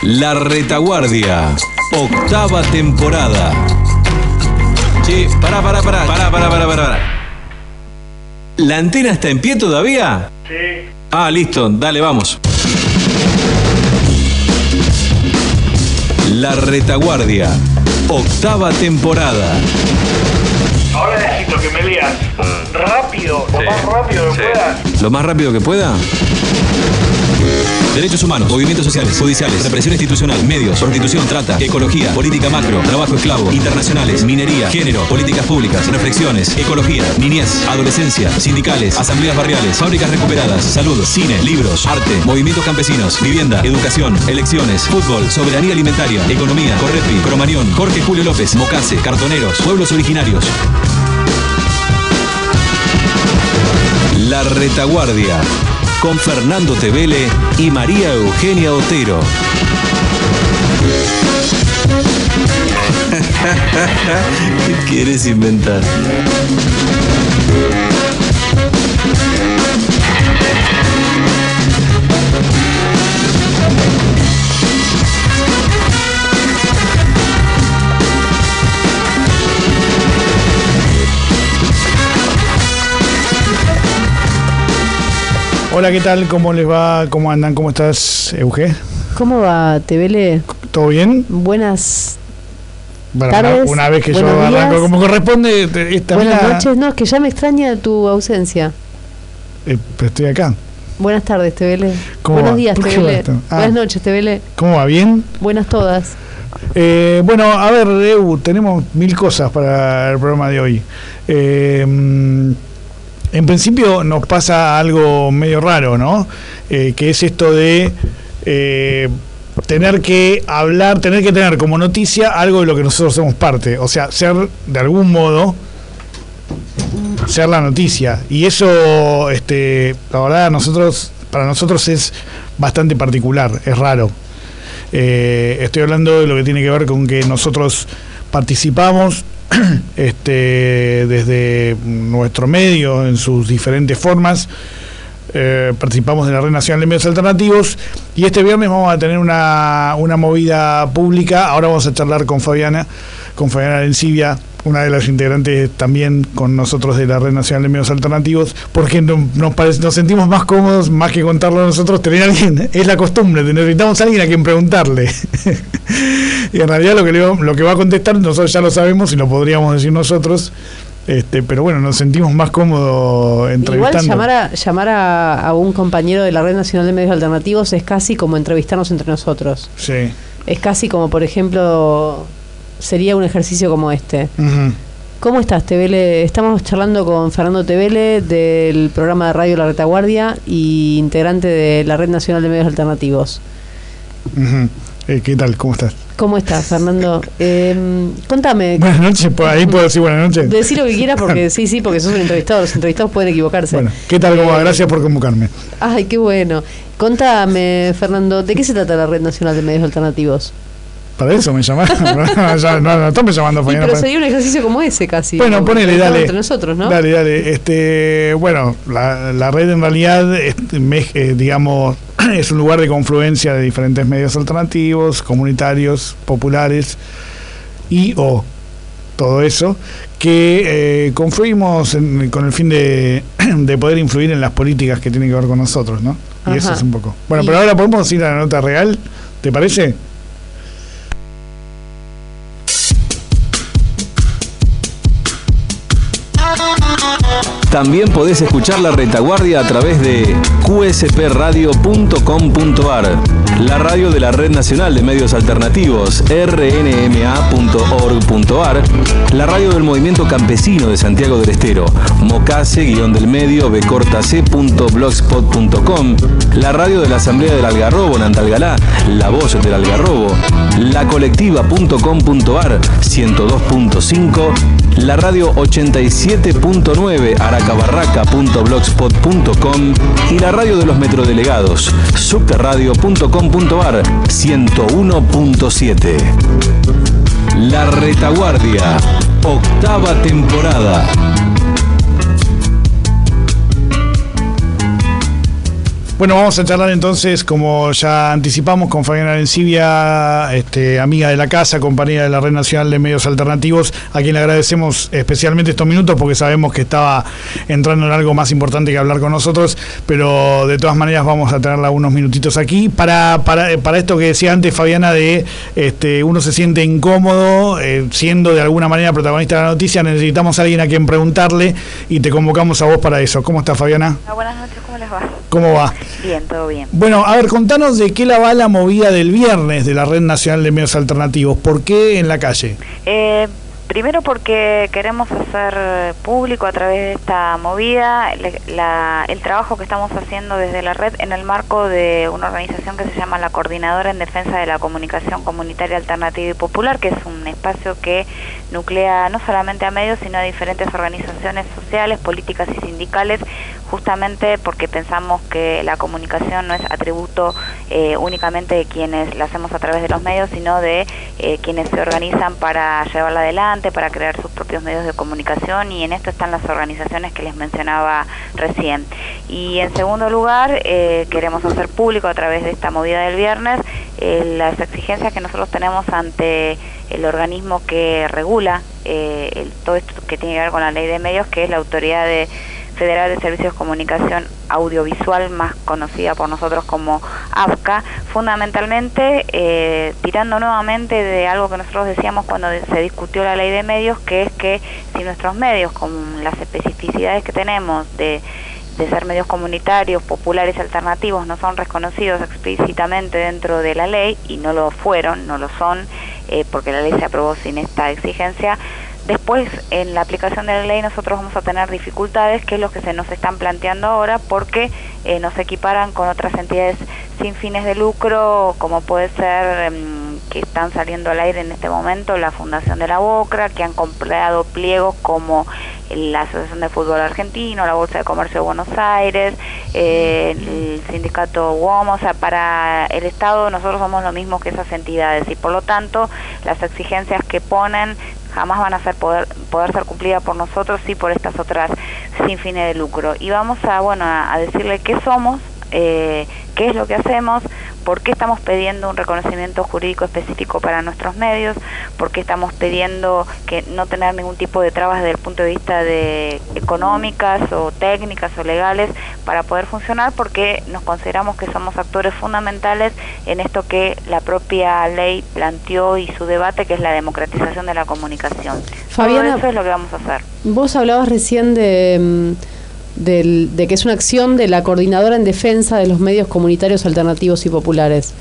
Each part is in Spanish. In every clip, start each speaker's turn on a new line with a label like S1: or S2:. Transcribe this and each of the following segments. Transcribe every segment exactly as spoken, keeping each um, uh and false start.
S1: La Retaguardia, octava temporada. Che, pará, pará, pará, pará, pará, pará, pará. ¿La antena está en pie todavía?
S2: Sí.
S1: Ah, listo, dale, vamos. La Retaguardia, octava temporada.
S2: Ahora necesito que me leas rápido, lo
S1: Sí.
S2: más rápido que
S1: Sí.
S2: puedas.
S1: ¿Lo más rápido que pueda? Derechos humanos, movimientos sociales, judiciales, represión institucional, medios, prostitución, trata, ecología, política macro, trabajo esclavo, internacionales, minería, género, políticas públicas, reflexiones, ecología, niñez, adolescencia, sindicales, asambleas barriales, fábricas recuperadas, salud, cine, libros, arte, movimientos campesinos, vivienda, educación, elecciones, fútbol, soberanía alimentaria, economía, Correpi, Cromañón, Jorge Julio López, Mocase, cartoneros, pueblos originarios. La Retaguardia, con Fernando Tevele y María Eugenia Otero. ¿Qué quieres inventar?
S3: Hola, ¿qué tal? ¿Cómo les va? ¿Cómo andan? ¿Cómo estás, Euge?
S4: ¿Cómo va, Tevele?
S3: ¿Todo bien?
S4: Buenas
S3: Bueno,
S4: tardes.
S3: una, una vez que yo
S4: buenos días.
S3: arranco como corresponde, te- esta
S4: Buenas
S3: mina-
S4: noches. No, es que ya me extraña tu ausencia.
S3: eh, pero estoy acá.
S4: Buenas tardes, Tevele.
S3: ¿Cómo
S4: Buenos
S3: va?
S4: días,
S3: ¿Por qué
S4: Tevele.
S3: va esto? Ah.
S4: Buenas noches, Tevele.
S3: ¿Cómo va? ¿Bien?
S4: Buenas todas.
S3: Eh, bueno, a ver, Eu, tenemos mil cosas para el programa de hoy. Eh, mm, en principio nos pasa algo medio raro, ¿no? Eh, que es esto de eh, tener que hablar, tener que tener como noticia algo de lo que nosotros somos parte. O sea, ser de algún modo ser la noticia. Y eso, este, la verdad, nosotros, para nosotros es bastante particular, es raro. Eh, estoy hablando de lo que tiene que ver con que nosotros participamos este, desde nuestro medio en sus diferentes formas. Eh, participamos de la Red Nacional de Medios Alternativos y este viernes vamos a tener una, una movida pública. Ahora vamos a charlar con Fabiana, con Fabiana Arencibia, una de las integrantes también con nosotros de la Red Nacional de Medios Alternativos, porque no, nos, parece, nos sentimos más cómodos, más que contarlo a nosotros, tener a alguien, es la costumbre, necesitamos a alguien a quien preguntarle. Y en realidad lo que, le, lo que va a contestar nosotros ya lo sabemos y lo podríamos decir nosotros. Este, pero bueno, nos sentimos más cómodos entrevistando.
S4: Igual llamar, a, llamar a, a un compañero de la Red Nacional de Medios Alternativos es casi como entrevistarnos entre nosotros.
S3: Sí.
S4: Es casi como, por ejemplo, sería un ejercicio como este.
S3: Uh-huh.
S4: ¿Cómo estás, Tevele? Estamos charlando con Fernando Tevele del programa de radio La Retaguardia y integrante de la Red Nacional de Medios Alternativos.
S3: Uh-huh. Eh, ¿Qué tal? ¿Cómo estás?
S4: ¿Cómo estás, Fernando? Eh, contame.
S3: Buenas noches, pues, ahí puedo decir buenas noches.
S4: Decí lo que quieras porque sí, sí, porque sos un entrevistado. Los entrevistados pueden equivocarse.
S3: Bueno, ¿qué tal? ¿Cómo va?
S4: Eh,
S3: Gracias por convocarme.
S4: Ay, qué bueno. Contame, Fernando, ¿de qué se trata la Red Nacional de Medios Alternativos?
S3: Para eso me llamaron. no, ya, no, no, estamos llamando a
S4: Sí,
S3: Fabiana.
S4: pero
S3: para-
S4: sería un ejercicio como ese casi.
S3: Bueno,
S4: como
S3: ponele,
S4: entrevistado
S3: dale.
S4: Entre nosotros, ¿no?
S3: Dale, dale. Este, bueno, la, la red en realidad, este, me- eh, digamos, es un lugar de confluencia de diferentes medios alternativos, comunitarios, populares y o todo eso, que eh, confluimos en- con el fin de, de poder influir en las políticas que tienen que ver con nosotros, ¿no? Y
S4: Ajá.
S3: eso es un poco. Bueno,
S4: Y-
S3: pero ahora podemos ir a la nota real, ¿te parece?
S1: También podés escuchar La Retaguardia a través de cu ese pe radio punto com punto ar, la radio de la Red Nacional de Medios Alternativos, erre ene eme a punto org punto ar, la radio del Movimiento Campesino de Santiago del Estero, mocase guión del medio be corta ce punto blogspot punto com, la radio de la Asamblea del Algarrobo en Antalgalá, La Voz del Algarrobo, la colectiva punto com punto ar, ciento dos punto cinco, la radio ochenta y siete punto nueve aracabarraca punto blogspot punto com y la radio de los metrodelegados, subterradio punto com punto ar, ciento uno punto siete. La Retaguardia, octava temporada.
S3: Bueno, vamos a charlar entonces, como ya anticipamos, con Fabiana Arencibia, este, amiga de la casa, compañera de la Red Nacional de Medios Alternativos, a quien le agradecemos especialmente estos minutos porque sabemos que estaba entrando en algo más importante que hablar con nosotros, pero de todas maneras vamos a tenerla unos minutitos aquí para, para, para esto que decía antes Fabiana de este, uno se siente incómodo eh, siendo de alguna manera protagonista de la noticia, necesitamos a alguien a quien preguntarle y te convocamos a vos para eso. ¿Cómo estás, Fabiana?
S5: Ah, buenas noches, ¿cómo les va?
S3: ¿Cómo va?
S5: Bien, todo bien.
S3: Bueno, a ver, contanos de qué la va la movida del viernes de la Red Nacional de Medios Alternativos. ¿Por qué en la calle?
S5: Eh, primero porque queremos hacer público a través de esta movida le, la, el trabajo que estamos haciendo desde la red en el marco de una organización que se llama la Coordinadora en Defensa de la Comunicación Comunitaria Alternativa y Popular, que es un espacio que nuclea no solamente a medios, sino a diferentes organizaciones sociales, políticas y sindicales, justamente porque pensamos que la comunicación no es atributo eh, únicamente de quienes la hacemos a través de los medios, sino de eh, quienes se organizan para llevarla adelante, para crear sus propios medios de comunicación, y en esto están las organizaciones que les mencionaba recién. Y en segundo lugar, eh, queremos hacer público a través de esta movida del viernes eh, las exigencias que nosotros tenemos ante el organismo que regula eh, el, todo esto que tiene que ver con la ley de medios, que es la Autoridad de Federal de Servicios de Comunicación Audiovisual, más conocida por nosotros como A F C A, fundamentalmente eh, tirando nuevamente de algo que nosotros decíamos cuando se discutió la ley de medios, que es que si nuestros medios, con las especificidades que tenemos de, de ser medios comunitarios, populares y alternativos, no son reconocidos explícitamente dentro de la ley, y no lo fueron, no lo son, eh, porque la ley se aprobó sin esta exigencia, después, en la aplicación de la ley, nosotros vamos a tener dificultades, que es lo que se nos están planteando ahora, porque eh, nos equiparan con otras entidades sin fines de lucro, como puede ser, eh, que están saliendo al aire en este momento, la Fundación de la Bocra, que han comprado pliegos como la Asociación de Fútbol Argentino, la Bolsa de Comercio de Buenos Aires, eh, el Sindicato U O M. O sea, para el Estado nosotros somos lo mismo que esas entidades, y por lo tanto las exigencias que ponen jamás van a ser poder, poder ser cumplidas por nosotros, sí por estas otras sin fines de lucro. Y vamos a, bueno, a, a decirle qué somos, eh, qué es lo que hacemos, por qué estamos pidiendo un reconocimiento jurídico específico para nuestros medios, por qué estamos pidiendo que no tener ningún tipo de trabas desde el punto de vista de económicas o técnicas o legales para poder funcionar, porque nos consideramos que somos actores fundamentales en esto que la propia ley planteó y su debate, que es la democratización de la comunicación.
S4: Fabiana,
S5: todo eso es lo que vamos a hacer.
S4: Vos hablabas recién de... Del, de que es una acción de la Coordinadora en Defensa de los Medios Comunitarios Alternativos y Populares.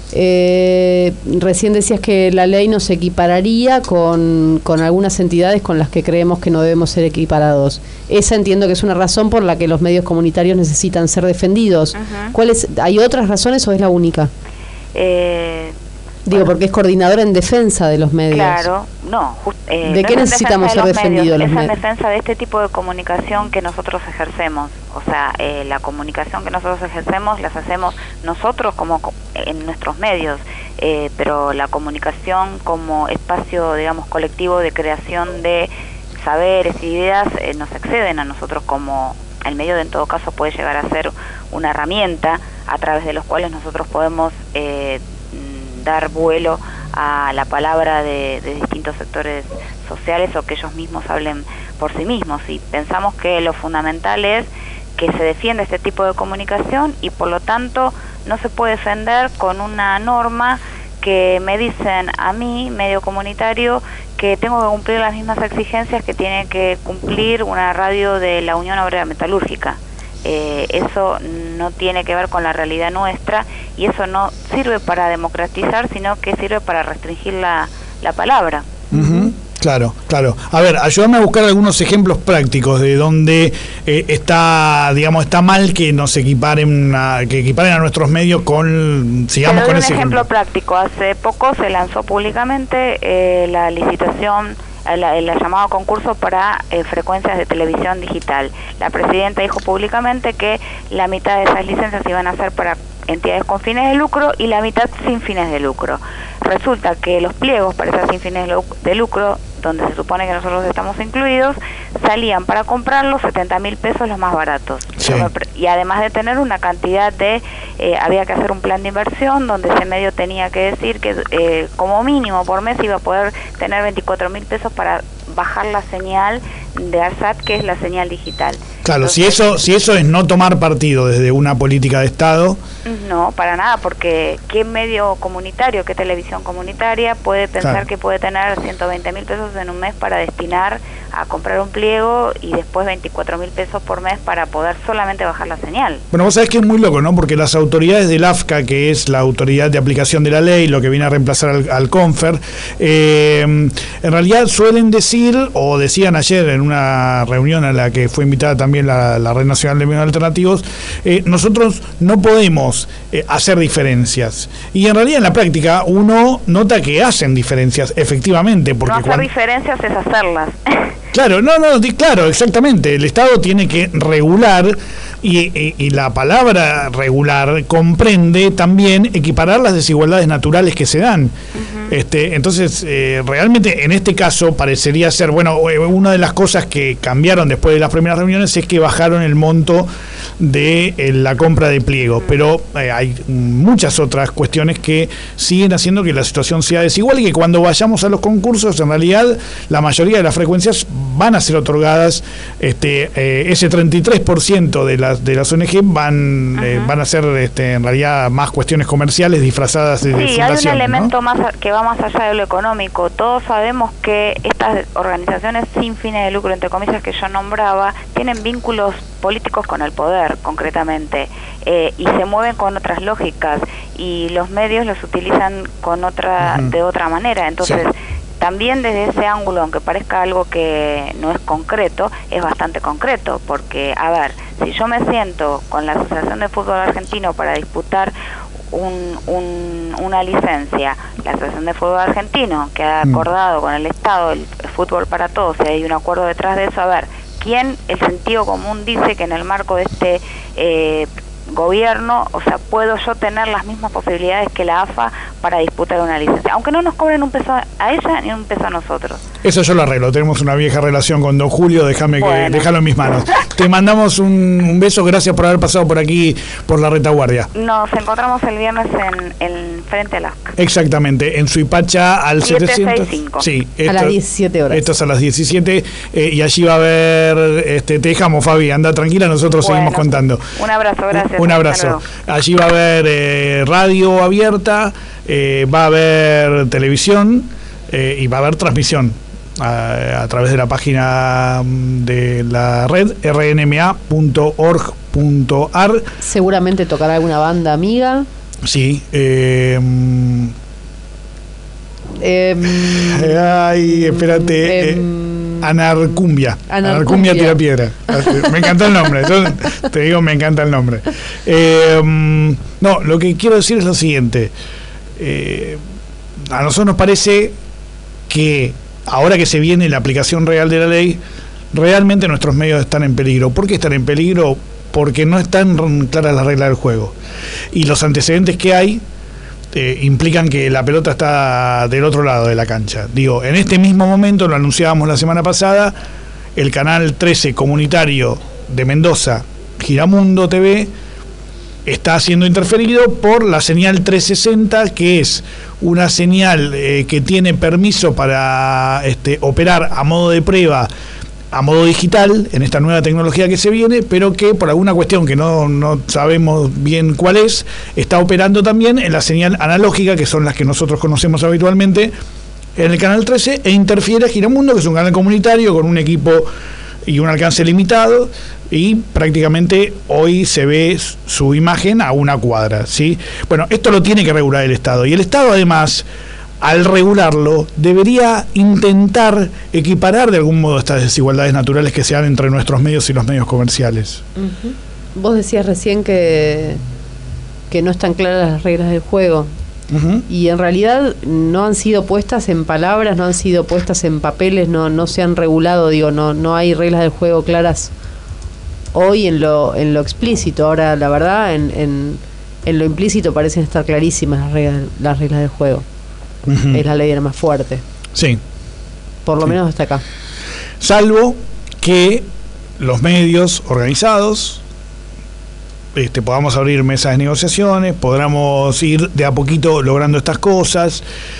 S4: Eh, recién decías que la ley nos equipararía con, con algunas entidades con las que creemos que no debemos ser equiparados. Esa entiendo que es una razón por la que los medios comunitarios necesitan ser defendidos. Uh-huh. ¿Cuáles, ¿Hay otras razones o es la única?
S5: Eh...
S4: Digo, porque es coordinadora en defensa de los medios.
S5: Claro, no. Just, eh,
S4: ¿De
S5: no
S4: qué necesitamos ser defendidos los medios?
S5: Es en defensa de este tipo de comunicación que nosotros ejercemos. O sea, eh, la comunicación que nosotros ejercemos las hacemos nosotros como en nuestros medios, eh, pero la comunicación como espacio, digamos, colectivo de creación de saberes y ideas eh, nos exceden a nosotros como... El medio, en todo caso, puede llegar a ser una herramienta a través de los cuales nosotros podemos... Eh, dar vuelo a la palabra de, de distintos sectores sociales, o que ellos mismos hablen por sí mismos. Y pensamos que lo fundamental es que se defienda este tipo de comunicación, y por lo tanto no se puede defender con una norma que me dicen a mí, medio comunitario, que tengo que cumplir las mismas exigencias que tiene que cumplir una radio de la Unión Obrera Metalúrgica. Eh, eso no tiene que ver con la realidad nuestra, y eso no sirve para democratizar, sino que sirve para restringir la, la palabra.
S3: Uh-huh. Claro, claro. A ver, ayúdame a buscar algunos ejemplos prácticos de donde eh, está, digamos, está mal que nos equiparen a, que equiparen a nuestros medios con, sigamos con ese
S5: ejemplo.
S3: ejemplo
S5: práctico. Hace poco se lanzó públicamente eh, la licitación, el, el llamado concurso para eh, frecuencias de televisión digital. La presidenta dijo públicamente que la mitad de esas licencias iban a ser para entidades con fines de lucro y la mitad sin fines de lucro. Resulta que los pliegos para esas sin fines de lucro donde se supone que nosotros estamos incluidos, salían para comprarlos setenta mil pesos los más baratos.
S3: Sí.
S5: Y además de tener una cantidad de, eh, había que hacer un plan de inversión donde ese medio tenía que decir que eh, como mínimo por mes iba a poder tener veinticuatro mil pesos para bajar la señal de ARSAT, que es la señal digital.
S3: Claro,
S5: Entonces,
S3: si eso si eso es no tomar partido desde una política de Estado.
S5: No, para nada, porque ¿qué medio comunitario, qué televisión comunitaria puede pensar
S3: Claro.
S5: que puede tener ciento veinte mil pesos en un mes para destinar a comprar un pliego y después veinticuatro mil pesos por mes para poder solamente bajar la señal?
S3: Bueno, vos sabés que es muy loco, ¿no? Porque las autoridades del AFCA, que es la autoridad de aplicación de la ley, lo que viene a reemplazar al, al CONFER, eh, en realidad suelen decir, o decían ayer en una reunión a la que fue invitada también la, la Red Nacional de Medios Alternativos, eh, nosotros no podemos eh, hacer diferencias. Y en realidad en la práctica uno nota que hacen diferencias, efectivamente. Porque
S5: No hacer
S3: cuando...
S5: diferencias es hacerlas.
S3: Claro, no, no, di- claro, exactamente. El Estado tiene que regular y, y, y la palabra regular comprende también equiparar las desigualdades naturales que se dan. Uh-huh. Este, entonces, eh, realmente en este caso parecería ser, bueno, una de las cosas que cambiaron después de las primeras reuniones es que bajaron el monto de eh, la compra de pliegos, uh-huh. pero eh, hay muchas otras cuestiones que siguen haciendo que la situación sea desigual y que cuando vayamos a los concursos, en realidad la mayoría de las frecuencias van a ser otorgadas, este eh, ese treinta y tres por ciento de las de las O N G van eh, van a ser este, en realidad más cuestiones comerciales disfrazadas de,
S5: sí,
S3: de fundación.
S5: Sí, hay un elemento
S3: ¿no?
S5: más a, que va más allá de lo económico. Todos sabemos que estas organizaciones sin fines de lucro, entre comillas, que yo nombraba, tienen vínculos políticos con el poder, concretamente, eh, y se mueven con otras lógicas, y los medios los utilizan con otra uh-huh. de otra manera. Entonces, sí. También desde ese ángulo, aunque parezca algo que no es concreto, es bastante concreto, porque, a ver, si yo me siento con la Asociación de Fútbol Argentino para disputar un, un, una licencia, la Asociación de Fútbol Argentino, que ha acordado con el Estado el fútbol para todos, y hay un acuerdo detrás de eso, a ver, ¿quién, el sentido común dice que en el marco de este eh, gobierno, o sea, puedo yo tener las mismas posibilidades que la A F A para disputar una licencia, aunque no nos cobren un peso a ella ni un peso a nosotros?
S3: Eso yo lo arreglo, tenemos una vieja relación con don Julio, déjame bueno. que déjalo en mis manos. Te mandamos un, un beso, gracias por haber pasado por aquí, por la retaguardia.
S5: Nos encontramos el viernes en, en frente al A F C A.
S3: Exactamente, en Suipacha al setecientos. Sí, esto,
S4: a las diecisiete horas.
S3: Esto es a las diecisiete eh, y allí va a haber, este, te dejamos, Fabi, anda tranquila, nosotros bueno, seguimos contando.
S5: Un abrazo, gracias.
S3: Un abrazo. Allí va a haber eh, radio abierta, eh, va a haber televisión eh, y va a haber transmisión a, a través de la página de la red r n m a punto org punto a r.
S4: Seguramente tocará alguna banda amiga.
S3: Sí. Eh, eh, ay, espérate. Eh, Anarcumbia. Anarcumbia tira piedra. Me encanta el nombre. Yo te digo, me encanta el nombre. Eh, no, lo que quiero decir es lo siguiente. Eh, a nosotros nos parece que ahora que se viene la aplicación real de la ley, realmente nuestros medios están en peligro. ¿Por qué están en peligro? Porque no están claras las reglas del juego. Y los antecedentes que hay Eh, implican que la pelota está del otro lado de la cancha. Digo, en este mismo momento, lo anunciábamos la semana pasada, el canal trece comunitario de Mendoza, Giramundo T V, está siendo interferido por la señal trescientos sesenta, que es una señal eh, que tiene permiso para este, operar a modo de prueba, a modo digital, en esta nueva tecnología que se viene, pero que por alguna cuestión que no, no sabemos bien cuál es, está operando también en la señal analógica, que son las que nosotros conocemos habitualmente, en el canal trece, e interfiere a Giramundo, que es un canal comunitario con un equipo y un alcance limitado, y prácticamente hoy se ve su imagen a una cuadra, ¿sí? Bueno, esto lo tiene que regular el Estado, y el Estado además, al regularlo, debería intentar equiparar de algún modo estas desigualdades naturales que se dan entre nuestros medios y los medios comerciales.
S4: Uh-huh. Vos decías recién que, que no están claras las reglas del juego. Uh-huh. Y en realidad no han sido puestas en palabras, no han sido puestas en papeles, no, no se han regulado, digo, no, no hay reglas del juego claras hoy en lo, en lo explícito. Ahora, la verdad, en, en, en lo implícito parecen estar clarísimas las reglas, las reglas del juego. Uh-huh. Es la ley de la más fuerte.
S3: Sí.
S4: por lo
S3: sí.
S4: menos hasta acá.
S3: Salvo que los medios organizados este, podamos abrir mesas de negociaciones, podamos ir de a poquito logrando estas cosas.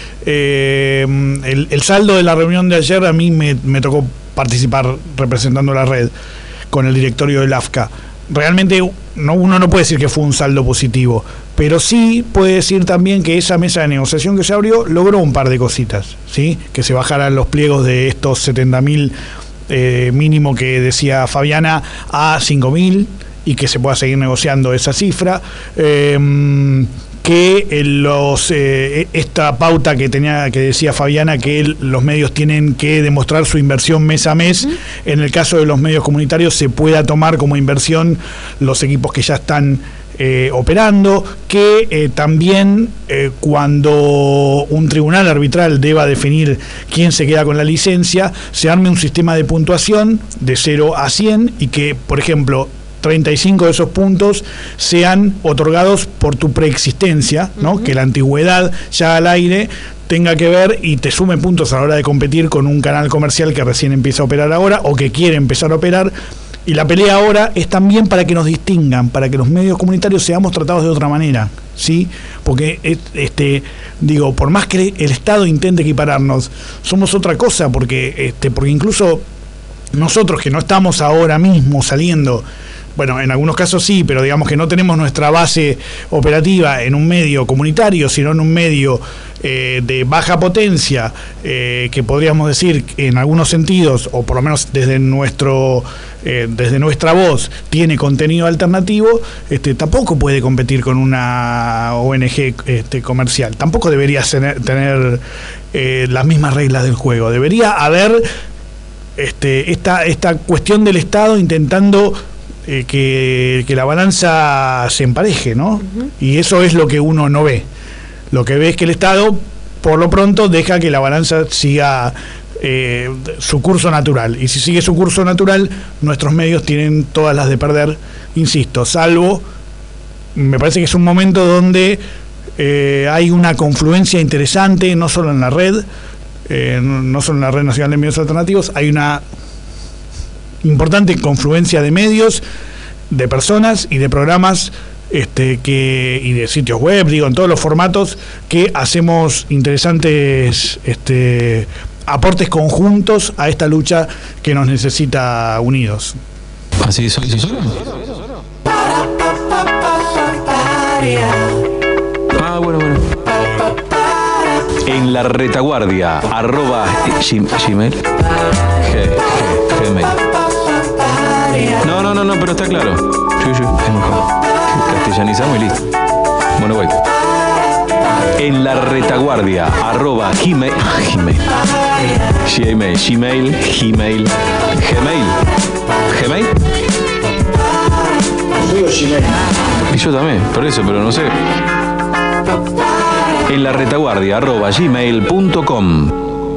S3: Eh, el, el saldo de la reunión de ayer, a mí me, me tocó participar representando la red con el directorio del A F C A. Realmente no, uno no puede decir que fue un saldo positivo, pero sí puede decir también que esa mesa de negociación que se abrió logró un par de cositas, ¿sí? Que se bajaran los pliegos de estos setenta mil eh, mínimo que decía Fabiana a cinco mil y que se pueda seguir negociando esa cifra. Eh, que los eh, esta pauta que tenía que decía Fabiana, que el, los medios tienen que demostrar su inversión mes a mes. Uh-huh. En el caso de los medios comunitarios se pueda tomar como inversión los equipos que ya están eh, operando, que eh, también eh, cuando un tribunal arbitral deba definir quién se queda con la licencia, se arme un sistema de puntuación de cero a cien y que, por ejemplo, treinta y cinco de esos puntos sean otorgados por tu preexistencia, ¿no? Uh-huh. Que la antigüedad ya al aire tenga que ver y te sume puntos a la hora de competir con un canal comercial que recién empieza a operar ahora o que quiere empezar a operar. Y la pelea ahora es también para que nos distingan, para que los medios comunitarios seamos tratados de otra manera, ¿sí? Porque, este, digo, por más que el Estado intente equipararnos, somos otra cosa, porque, este, porque incluso nosotros que no estamos ahora mismo saliendo, bueno, en algunos casos sí, pero digamos que no tenemos nuestra base operativa en un medio comunitario, sino en un medio eh, de baja potencia, eh, que podríamos decir en algunos sentidos, o por lo menos desde nuestro eh, desde nuestra voz, tiene contenido alternativo, este, tampoco puede competir con una O N G este, comercial. Tampoco debería tener, tener eh, las mismas reglas del juego. Debería haber este, esta, esta cuestión del Estado intentando Eh, que, que la balanza se empareje, ¿no? Uh-huh. Y eso es lo que uno no ve. Lo que ve es que el Estado, por lo pronto, deja que la balanza siga eh, su curso natural. Y si sigue su curso natural, nuestros medios tienen todas las de perder, insisto, salvo, me parece que es un momento donde eh, hay una confluencia interesante, no solo en la red, eh, no, no solo en la Red Nacional de Medios Alternativos, hay una importante confluencia de medios, de personas y de programas este, que y de sitios web, digo, en todos los formatos, que hacemos interesantes este, aportes conjuntos a esta lucha que nos necesita unidos.
S1: Así soy, ¿sí solo? Ah, bueno, bueno. En la retaguardia, arroba gmail. Gmail. No, no, no, no, pero está claro. Sí, sí, es mejor. Castellanizamos y listo. Bueno, voy. En la retaguardia, arroba gmail. Gmail. Gmail. Gmail. Gmail. Gmail. Gmail.
S3: Digo Gmail.
S1: Y yo también, por eso, pero no sé. En la retaguardia, arroba gmail punto com.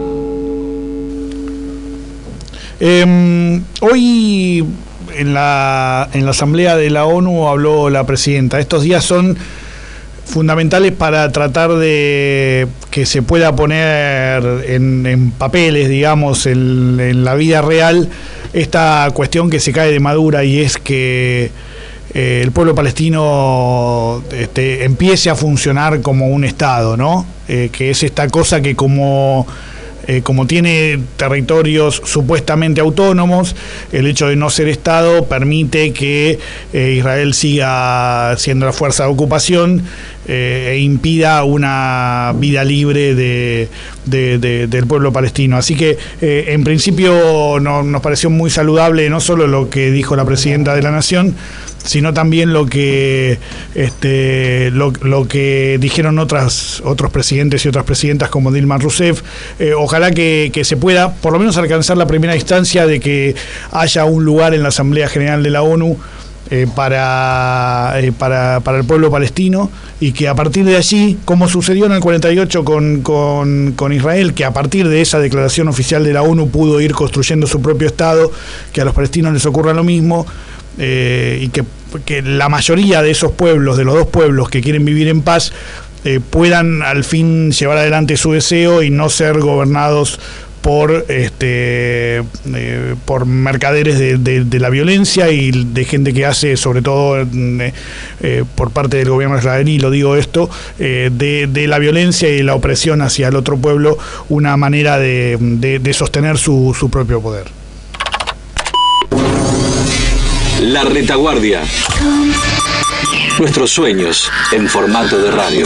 S3: Eh, hoy en la, en la Asamblea de la ONU habló la presidenta. Estos días son fundamentales para tratar de que se pueda poner en, en papeles, digamos, en, en la vida real, esta cuestión que se cae de madura, y es que eh, el pueblo palestino este, empiece a funcionar como un Estado, ¿no? Eh, que es esta cosa que como... Eh, como tiene territorios supuestamente autónomos, el hecho de no ser Estado permite que eh, Israel siga siendo la fuerza de ocupación eh, e impida una vida libre de, de, de, del pueblo palestino. Así que eh, en principio no, nos pareció muy saludable no solo lo que dijo la presidenta de la Nación, sino también lo que este lo, lo que dijeron otras otros presidentes y otras presidentas como Dilma Rousseff. Eh, ojalá que, que se pueda por lo menos alcanzar la primera instancia de que haya un lugar en la Asamblea General de la ONU eh, para, eh, para, para el pueblo palestino, y que a partir de allí, como sucedió en el cuarenta y ocho con, con, con Israel, que a partir de esa declaración oficial de la ONU pudo ir construyendo su propio Estado, que a los palestinos les ocurra lo mismo. Eh, y que, que la mayoría de esos pueblos, de los dos pueblos que quieren vivir en paz, eh, puedan al fin llevar adelante su deseo y no ser gobernados por este eh, por mercaderes de, de, de la violencia y de gente que hace, sobre todo eh, eh, por parte del gobierno israelí, lo digo esto, eh, de, de la violencia y la opresión hacia el otro pueblo, una manera de, de, de sostener su, su propio poder.
S1: La Retaguardia. Nuestros sueños en formato de radio.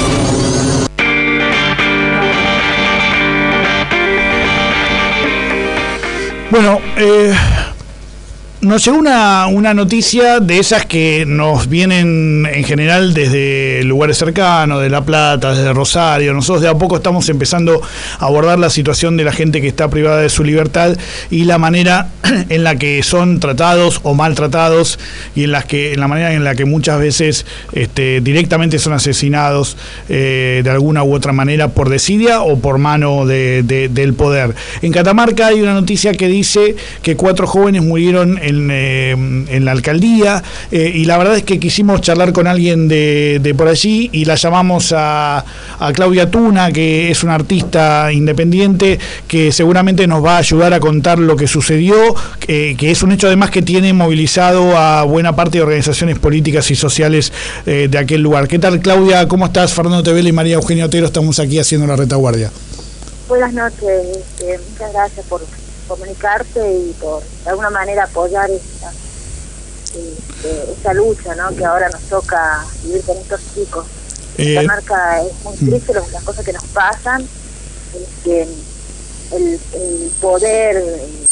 S3: Bueno, eh, nos llegó una, una noticia de esas que nos vienen en general desde lugares cercanos, de La Plata, desde Rosario. Nosotros de a poco estamos empezando a abordar la situación de la gente que está privada de su libertad y la manera en la que son tratados o maltratados y en, las que, en la manera en la que muchas veces este, directamente son asesinados eh, de alguna u otra manera por desidia o por mano de, de, del poder. En Catamarca hay una noticia que dice que cuatro jóvenes murieron en En, eh, en la alcaldía eh, y la verdad es que quisimos charlar con alguien de, de por allí y la llamamos a, a Claudia Tuna, que es una artista independiente que seguramente nos va a ayudar a contar lo que sucedió, eh, que es un hecho además que tiene movilizado a buena parte de organizaciones políticas y sociales eh, de aquel lugar. ¿Qué tal, Claudia? ¿Cómo estás? Fernando Tevela y María Eugenia Otero estamos aquí haciendo La Retaguardia.
S6: Buenas noches, este, muchas gracias por comunicarte y por de alguna manera apoyar esta, este, esta lucha, ¿no?, que ahora nos toca vivir con estos chicos.
S3: Eh,
S6: Esta marca es muy triste, los, las cosas que nos pasan, este, el, el poder el,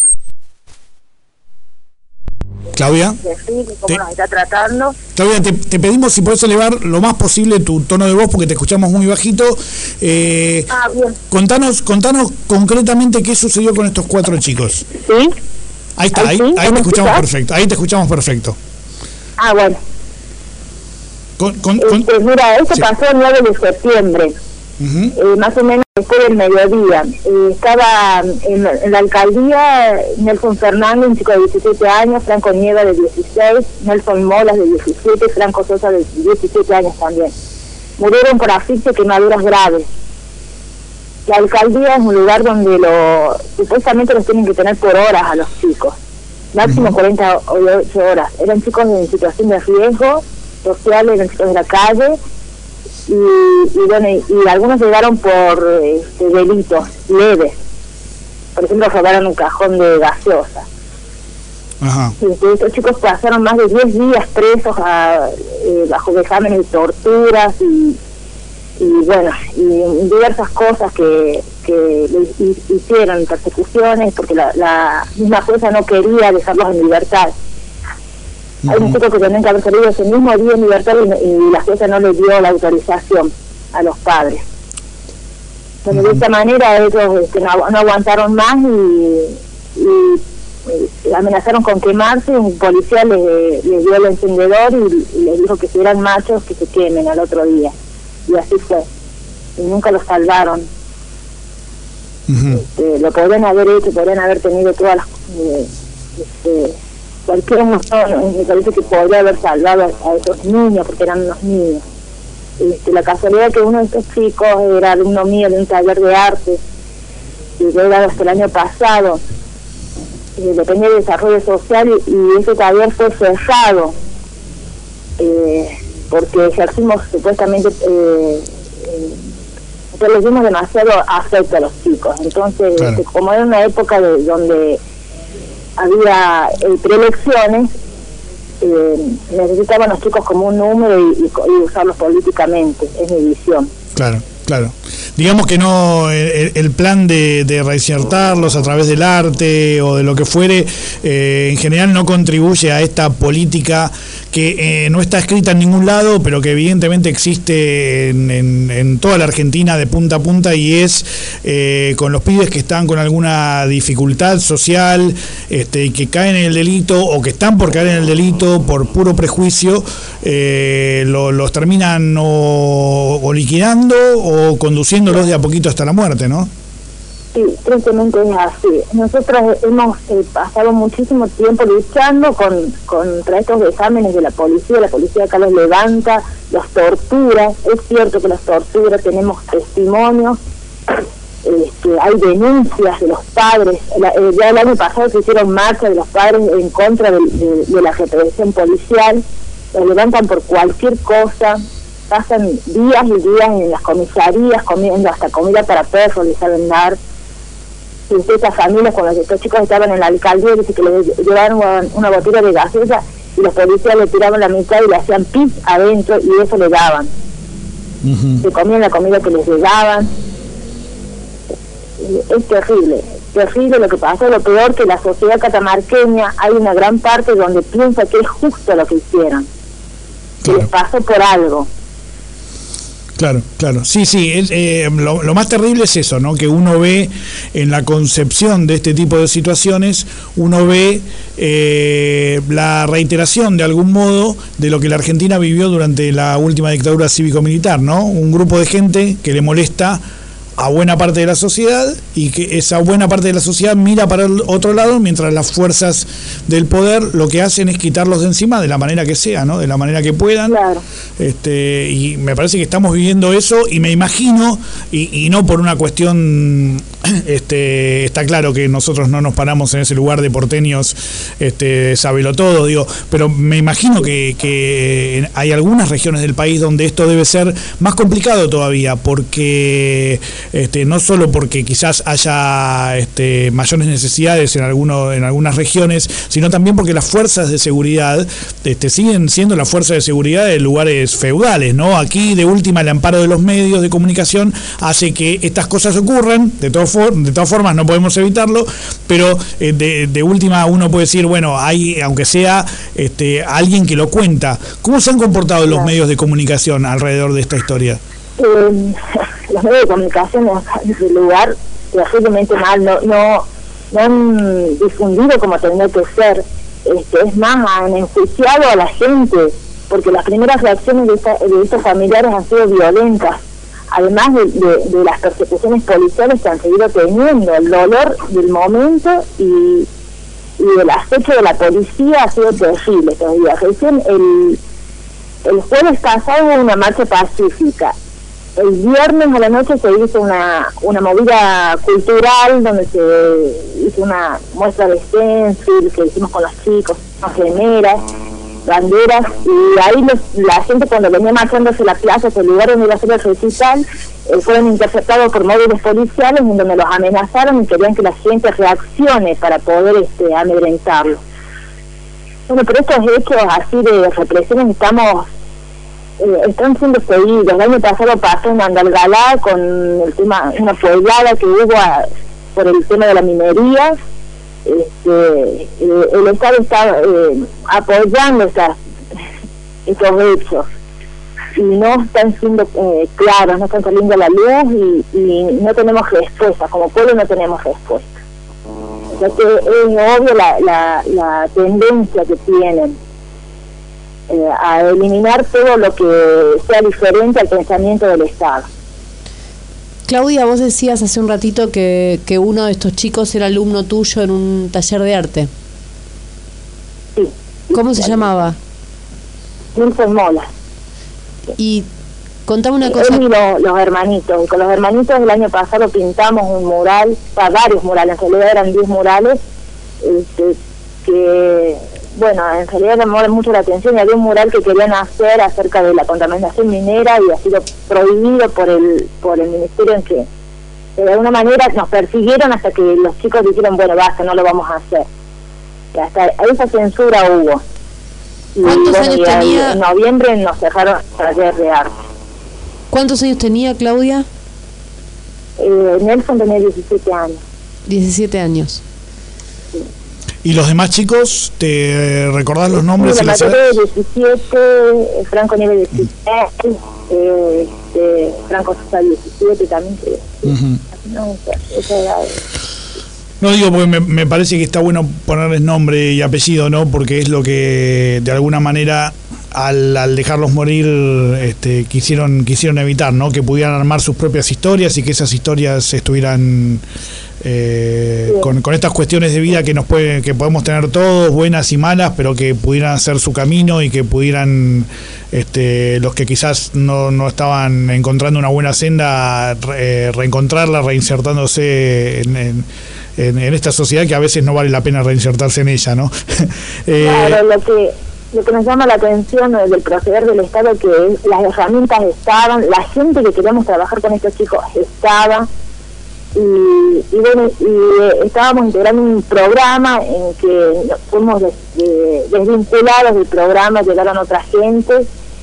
S3: Claudia,
S6: decir cómo
S3: te,
S6: nos está tratando.
S3: Claudia, te, te pedimos si podés elevar lo más posible tu tono de voz porque te escuchamos muy bajito. Eh,
S6: ah, bien.
S3: Contanos, contanos concretamente qué sucedió con estos cuatro chicos.
S6: Sí.
S3: Ahí está, ahí,
S6: ahí,
S3: ahí te escuchamos perfecto. Ahí te escuchamos perfecto.
S6: Ah, bueno.
S3: Con, con, con...
S6: Este, mira, esto
S3: sí.
S6: pasó el nueve de septiembre. Uh-huh. eh, más o menos después del mediodía. Eh, estaba en, en la alcaldía Nelson Fernández, un chico de diecisiete años, Franco Nieva de dieciséis, Nelson Molas de diecisiete, Franco Sosa de diecisiete años también. Murieron por asfixia y quemaduras graves. La alcaldía es un lugar donde lo supuestamente los tienen que tener por horas a los chicos, máximo uh-huh. cuarenta o ocho horas. Eran chicos en situación de riesgo social, eran chicos de la calle. Y, y bueno, y, y algunos llegaron por este, delitos leves. Por ejemplo, robaron un cajón de gaseosa.
S3: Ajá.
S6: Y este, estos chicos pasaron más de diez días presos a, eh, bajo vejámenes y torturas y, y bueno, y diversas cosas que, que le hicieron, persecuciones, porque la, la misma jueza no quería dejarlos en libertad. Hay un chico que tenían que haber salido ese mismo día en libertad y, y la jueza no le dio la autorización a los padres. Bueno, uh-huh. de esta manera ellos este, no, no aguantaron más y, y, y amenazaron con quemarse. Un policía les, les dio el encendedor y, y les dijo que si eran machos que se quemen al otro día. Y así fue. Y nunca los salvaron. Uh-huh. Este, lo podrían haber hecho, podrían haber tenido todas las... Eh, este, cualquier emoción, me parece que podría haber salvado a esos niños, porque eran unos niños. Este, la casualidad que uno de estos chicos era alumno mío de un taller de arte, que yo era hasta el año pasado, eh, dependía de desarrollo social y, y ese taller fue cerrado, eh, porque ejercimos supuestamente, eh, eh, entonces les dimos demasiado afecto a los chicos. Entonces, claro. este, como era una época de donde había eh, preelecciones, eh, necesitaban los chicos como un número y, y, y usarlos políticamente, es mi visión.
S3: Claro, claro. Digamos que no, el, el plan de, de reinsertarlos a través del arte o de lo que fuere, eh, en general no contribuye a esta política que eh, no está escrita en ningún lado, pero que evidentemente existe en, en, en toda la Argentina de punta a punta, y es eh, con los pibes que están con alguna dificultad social, este, y que caen en el delito o que están por caer en el delito por puro prejuicio, eh, lo, los terminan o, o liquidando o conduciéndolos de a poquito hasta la muerte, ¿no?
S6: Sí, tristemente es así. Nosotros hemos eh, pasado muchísimo tiempo luchando con contra estos exámenes de la policía. La policía acá los levanta, los tortura. Es cierto que los tortura, tenemos testimonios Este, hay denuncias de los padres. La, eh, ya el año pasado se hicieron marchas de los padres en contra de, de, de la represión policial. Los levantan por cualquier cosa, pasan días y días en las comisarías comiendo hasta comida para perros, les saben dar. Y estas familias, cuando estos chicos estaban en la alcaldía, dice que les llevaron una botella de gaseosa y los policías le tiraban la mitad y le hacían pis adentro y eso le daban. Uh-huh. Se comían la comida que les llegaban. Es terrible, terrible lo que pasó. Lo peor que la sociedad catamarqueña, hay una gran parte donde piensa que es justo lo que hicieron, que les pasó por algo.
S3: Claro, claro. Sí, sí, es, eh, lo, lo más terrible es eso, ¿no? Que uno ve en la concepción de este tipo de situaciones, uno ve eh, la reiteración de algún modo de lo que la Argentina vivió durante la última dictadura cívico-militar, ¿no? Un grupo de gente que le molesta a buena parte de la sociedad y que esa buena parte de la sociedad mira para el otro lado mientras las fuerzas del poder lo que hacen es quitarlos de encima de la manera que sea, ¿no? De la manera que puedan.
S6: Claro.
S3: Este, y me parece que estamos viviendo eso y me imagino, y, y no por una cuestión, este, está claro que nosotros no nos paramos en ese lugar de porteños, este, sábelo todo, digo, pero me imagino que, que hay algunas regiones del país donde esto debe ser más complicado todavía, porque Este, no solo porque quizás haya este, mayores necesidades en alguno, en algunas regiones, sino también porque las fuerzas de seguridad este, siguen siendo las fuerzas de seguridad de lugares feudales, ¿no? Aquí, de última, el amparo de los medios de comunicación hace que estas cosas ocurran, de, todo for de todas formas no podemos evitarlo, pero eh, de, de última uno puede decir, bueno, hay, aunque sea este, alguien que lo cuenta. ¿Cómo se han comportado los medios de comunicación alrededor de esta historia?
S6: Eh, los medios de comunicación en ese lugar terriblemente mal, no, no, no han difundido como tendría que ser. Este, es más, han enjuiciado a la gente, porque las primeras reacciones de, esta, de estos familiares han sido violentas, además de, de, de las persecuciones policiales que han seguido teniendo. El dolor del momento y, y el acecho de la policía ha sido terrible todavía. Recién el, el jueves pasado hubo una marcha pacífica. El viernes a la noche se hizo una una movida cultural donde se hizo una muestra de stencil que hicimos con los chicos, unas remeras, banderas, y ahí los, la gente cuando venía marchando hacia la plaza, hacia el lugar donde iba a ser el recital, eh, fueron interceptados por móviles policiales en donde los amenazaron y querían que la gente reaccione para poder este amedrentarlo. Bueno, pero estos hechos así de represión estamos Eh, están siendo seguidos. El año pasado pasó en Andalgalá con el tema, una poblada que hubo a, por el tema de la minería. Este, eh, el Estado está eh, apoyando esas, esos hechos y no están siendo eh, claros, no están saliendo a la luz y, y no tenemos respuesta, como pueblo no tenemos respuesta. O sea que es obvio la, la, la tendencia que tienen Eh, a eliminar todo lo que sea diferente al pensamiento del Estado.
S4: Claudia, vos decías hace un ratito que, que uno de estos chicos era alumno tuyo en un taller de arte.
S6: Sí.
S4: ¿Cómo se llamaba?
S6: Wilson Mola.
S4: Y contame una cosa.
S6: Él y lo, los hermanitos. Con los hermanitos el año pasado pintamos un mural, para varios murales, en realidad eran diez murales, este, que... bueno, en realidad me llamó mucho la atención y había un mural que querían hacer acerca de la contaminación minera y ha sido prohibido por el por el ministerio, en que de alguna manera nos persiguieron hasta que los chicos dijeron, bueno, basta, no lo vamos a hacer. Y hasta esa censura hubo. Y
S4: ¿Cuántos
S6: bueno,
S4: años
S6: y
S4: tenía?
S6: En noviembre nos dejaron taller de arte.
S4: ¿Cuántos años tenía Claudia?
S6: Eh, Nelson tenía diecisiete años.
S4: diecisiete años.
S6: Sí.
S3: ¿Y los demás chicos, te recordás los nombres?
S6: Sí,
S3: y
S6: la
S3: las
S6: mayoría
S3: edades?
S6: de diecisiete, Franco Nieves diecisiete, eh, este, Franco Sosa diecisiete también. Que,
S3: Uh-huh.
S6: no, esa edad.
S3: No digo porque me, me parece que está bueno ponerles nombre y apellido, ¿no? Porque es lo que de alguna manera al, al dejarlos morir este, quisieron quisieron evitar, ¿no? Que pudieran armar sus propias historias y que esas historias estuvieran Eh,
S6: sí.
S3: con, con estas cuestiones de vida que nos puede, que podemos tener todos, buenas y malas, pero que pudieran hacer su camino y que pudieran, este, los que quizás no, no estaban encontrando una buena senda, re, reencontrarla, reinsertándose en, en, en, en esta sociedad que a veces no vale la pena reinsertarse en ella, ¿no? eh,
S6: claro, lo que lo que nos llama la atención del proceder del Estado, que las herramientas estaban, la gente que queríamos trabajar con estos chicos estaba. Y, y bueno, y eh, estábamos integrando un programa en que fuimos des, de, desvinculados del programa, llegaron otra gente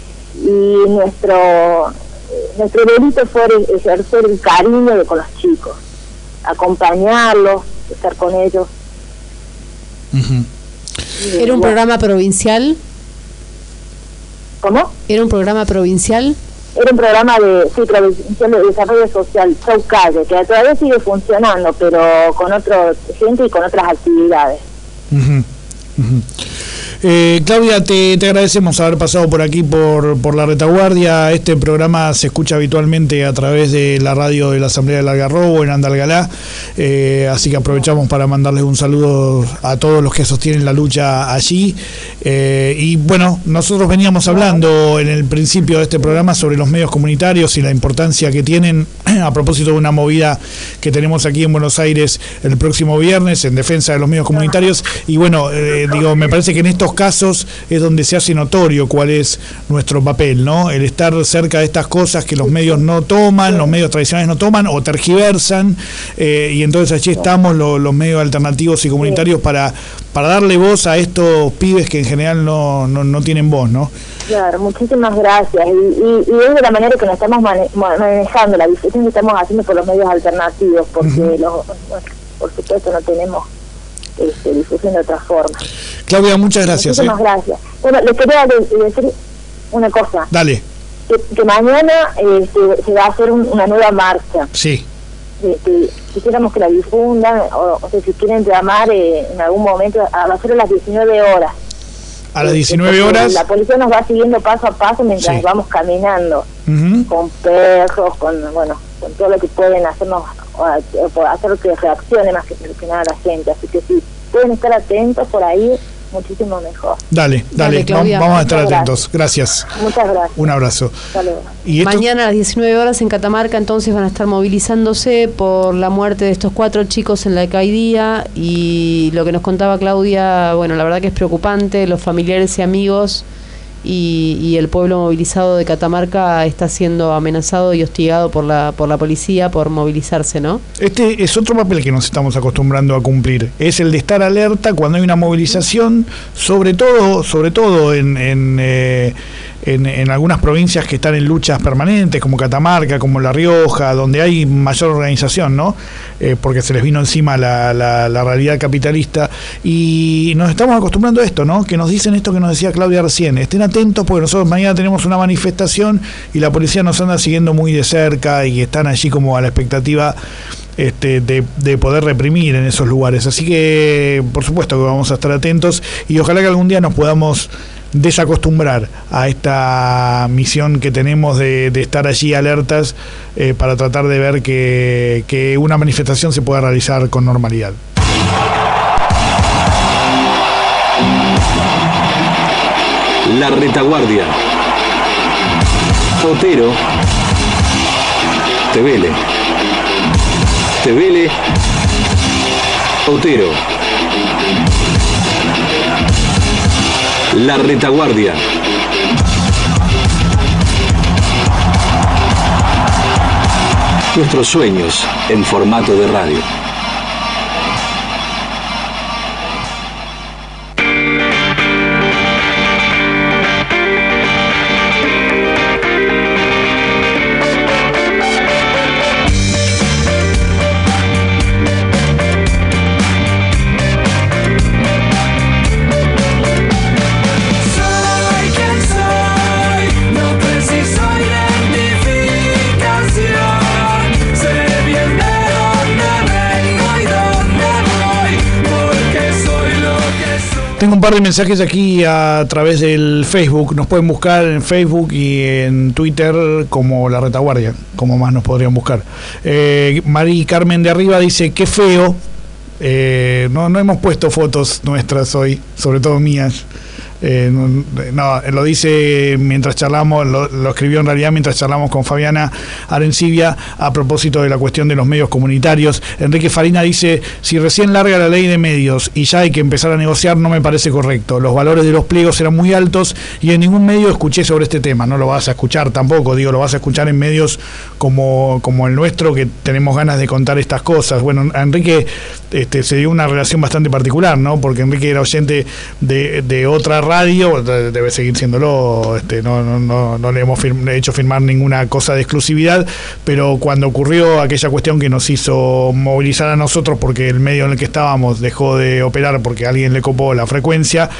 S6: y nuestro nuestro delito fue ejercer el cariño de, con los chicos, acompañarlos, estar con ellos.
S3: Uh-huh.
S6: Y,
S4: ¿Era un
S6: bueno,
S4: programa provincial?
S6: ¿Cómo?
S4: ¿Era un programa provincial?
S6: Era un programa de, sí, provincial de desarrollo social, Show Calle, que todavía sigue funcionando, pero con otra gente y con otras actividades.
S3: Uh-huh. Uh-huh. Eh, Claudia, te, te agradecemos haber pasado por aquí por, por la retaguardia. Este programa se escucha habitualmente a través de la radio de la Asamblea del Algarrobo en Andalgalá, eh, así que aprovechamos para mandarles un saludo a todos los que sostienen la lucha allí. Eh, y bueno, nosotros veníamos hablando en el principio de este programa sobre los medios comunitarios y la importancia que tienen a propósito de una movida que tenemos aquí en Buenos Aires el próximo viernes en defensa de los medios comunitarios. Y bueno, eh, digo, me parece que en estos casos es donde se hace notorio cuál es nuestro papel, ¿no? El estar cerca de estas cosas que los medios no toman, los medios tradicionales no toman o tergiversan, eh, y entonces allí estamos lo, los medios alternativos y comunitarios para, para darle voz a estos pibes que en general no, no, no tienen voz, ¿no?
S6: Claro, muchísimas gracias. Y, y, y es de la manera que nos estamos mane manejando, la difusión que estamos haciendo por los medios alternativos, porque uh-huh. los, bueno, por supuesto no tenemos este, difusión de otra forma.
S3: Claudia, muchas gracias.
S6: Muchísimas
S3: ¿eh?
S6: gracias. Bueno, les quería de, decir una cosa.
S3: Dale.
S6: Que, que mañana eh, se, se va a hacer un, una nueva marcha.
S3: Sí.
S6: Que, que quisiéramos que la difundan, o, o sea, si quieren llamar eh, en algún momento, a, va a ser a las diecinueve horas.
S3: A las diecinueve horas.
S6: La policía nos va siguiendo paso a paso mientras sí. vamos caminando, uh-huh. con perros, con bueno, con todo lo que pueden hacernos, o, o hacer que reaccione más que, que nada la gente. Así que si pueden estar atentos por ahí, muchísimo mejor.
S3: Dale, dale, dale vamos, vamos a estar atentos. Gracias.
S6: Muchas gracias.
S3: Un abrazo.
S6: Hasta luego.
S3: ¿Y esto?
S4: Mañana a las diecinueve horas en Catamarca entonces van a estar movilizándose por la muerte de estos cuatro chicos en la alcaldía, y lo que nos contaba Claudia, bueno, la verdad que es preocupante. Los familiares y amigos y, y el pueblo movilizado de Catamarca está siendo amenazado y hostigado por la por la policía por movilizarse, ¿no?
S3: Este es otro papel que nos estamos acostumbrando a cumplir, es el de estar alerta cuando hay una movilización, sobre todo sobre todo en en, eh, en en algunas provincias que están en luchas permanentes, como Catamarca, como La Rioja, donde hay mayor organización, ¿no? Eh, porque se les vino encima la, la, la realidad capitalista, y nos estamos acostumbrando a esto, ¿no? Que nos dicen esto que nos decía Claudia recién, estén atentos porque nosotros mañana tenemos una manifestación y la policía nos anda siguiendo muy de cerca y están allí como a la expectativa este, de, de poder reprimir en esos lugares. Así que por supuesto que vamos a estar atentos y ojalá que algún día nos podamos desacostumbrar a esta misión que tenemos de, de estar allí alertas, eh, para tratar de ver que, que una manifestación se pueda realizar con normalidad.
S1: La retaguardia. Otero. Tevele. Tevele. Otero. La retaguardia. Nuestros sueños en formato de radio.
S7: Sé bien de dónde vengo.
S3: Tengo un par de mensajes aquí a través del Facebook. Nos pueden buscar en Facebook y en Twitter como La Retaguardia, como más nos podrían buscar. Eh, Mari Carmen de Arriba dice, qué feo. Eh, no, no hemos puesto fotos nuestras hoy, sobre todo mías. Eh, no, no, lo dice mientras charlamos, lo, lo escribió en realidad mientras charlamos con Fabiana Arencibia a propósito de la cuestión de los medios comunitarios. Enrique Farina dice, si recién larga la ley de medios y ya hay que empezar a negociar, no me parece correcto. Los valores de los pliegos eran muy altos y en ningún medio escuché sobre este tema. No lo vas a escuchar tampoco, digo, lo vas a escuchar en medios como, como el nuestro, que tenemos ganas de contar estas cosas. Bueno, a Enrique este, se dio una relación bastante particular, ¿no? Porque Enrique era oyente de, de otra radio, debe seguir siéndolo, este, no, no, no, no le hemos firm, hecho firmar ninguna cosa de exclusividad, pero cuando ocurrió aquella cuestión que nos hizo movilizar a nosotros porque el medio en el que estábamos dejó de operar porque alguien le copó la frecuencia,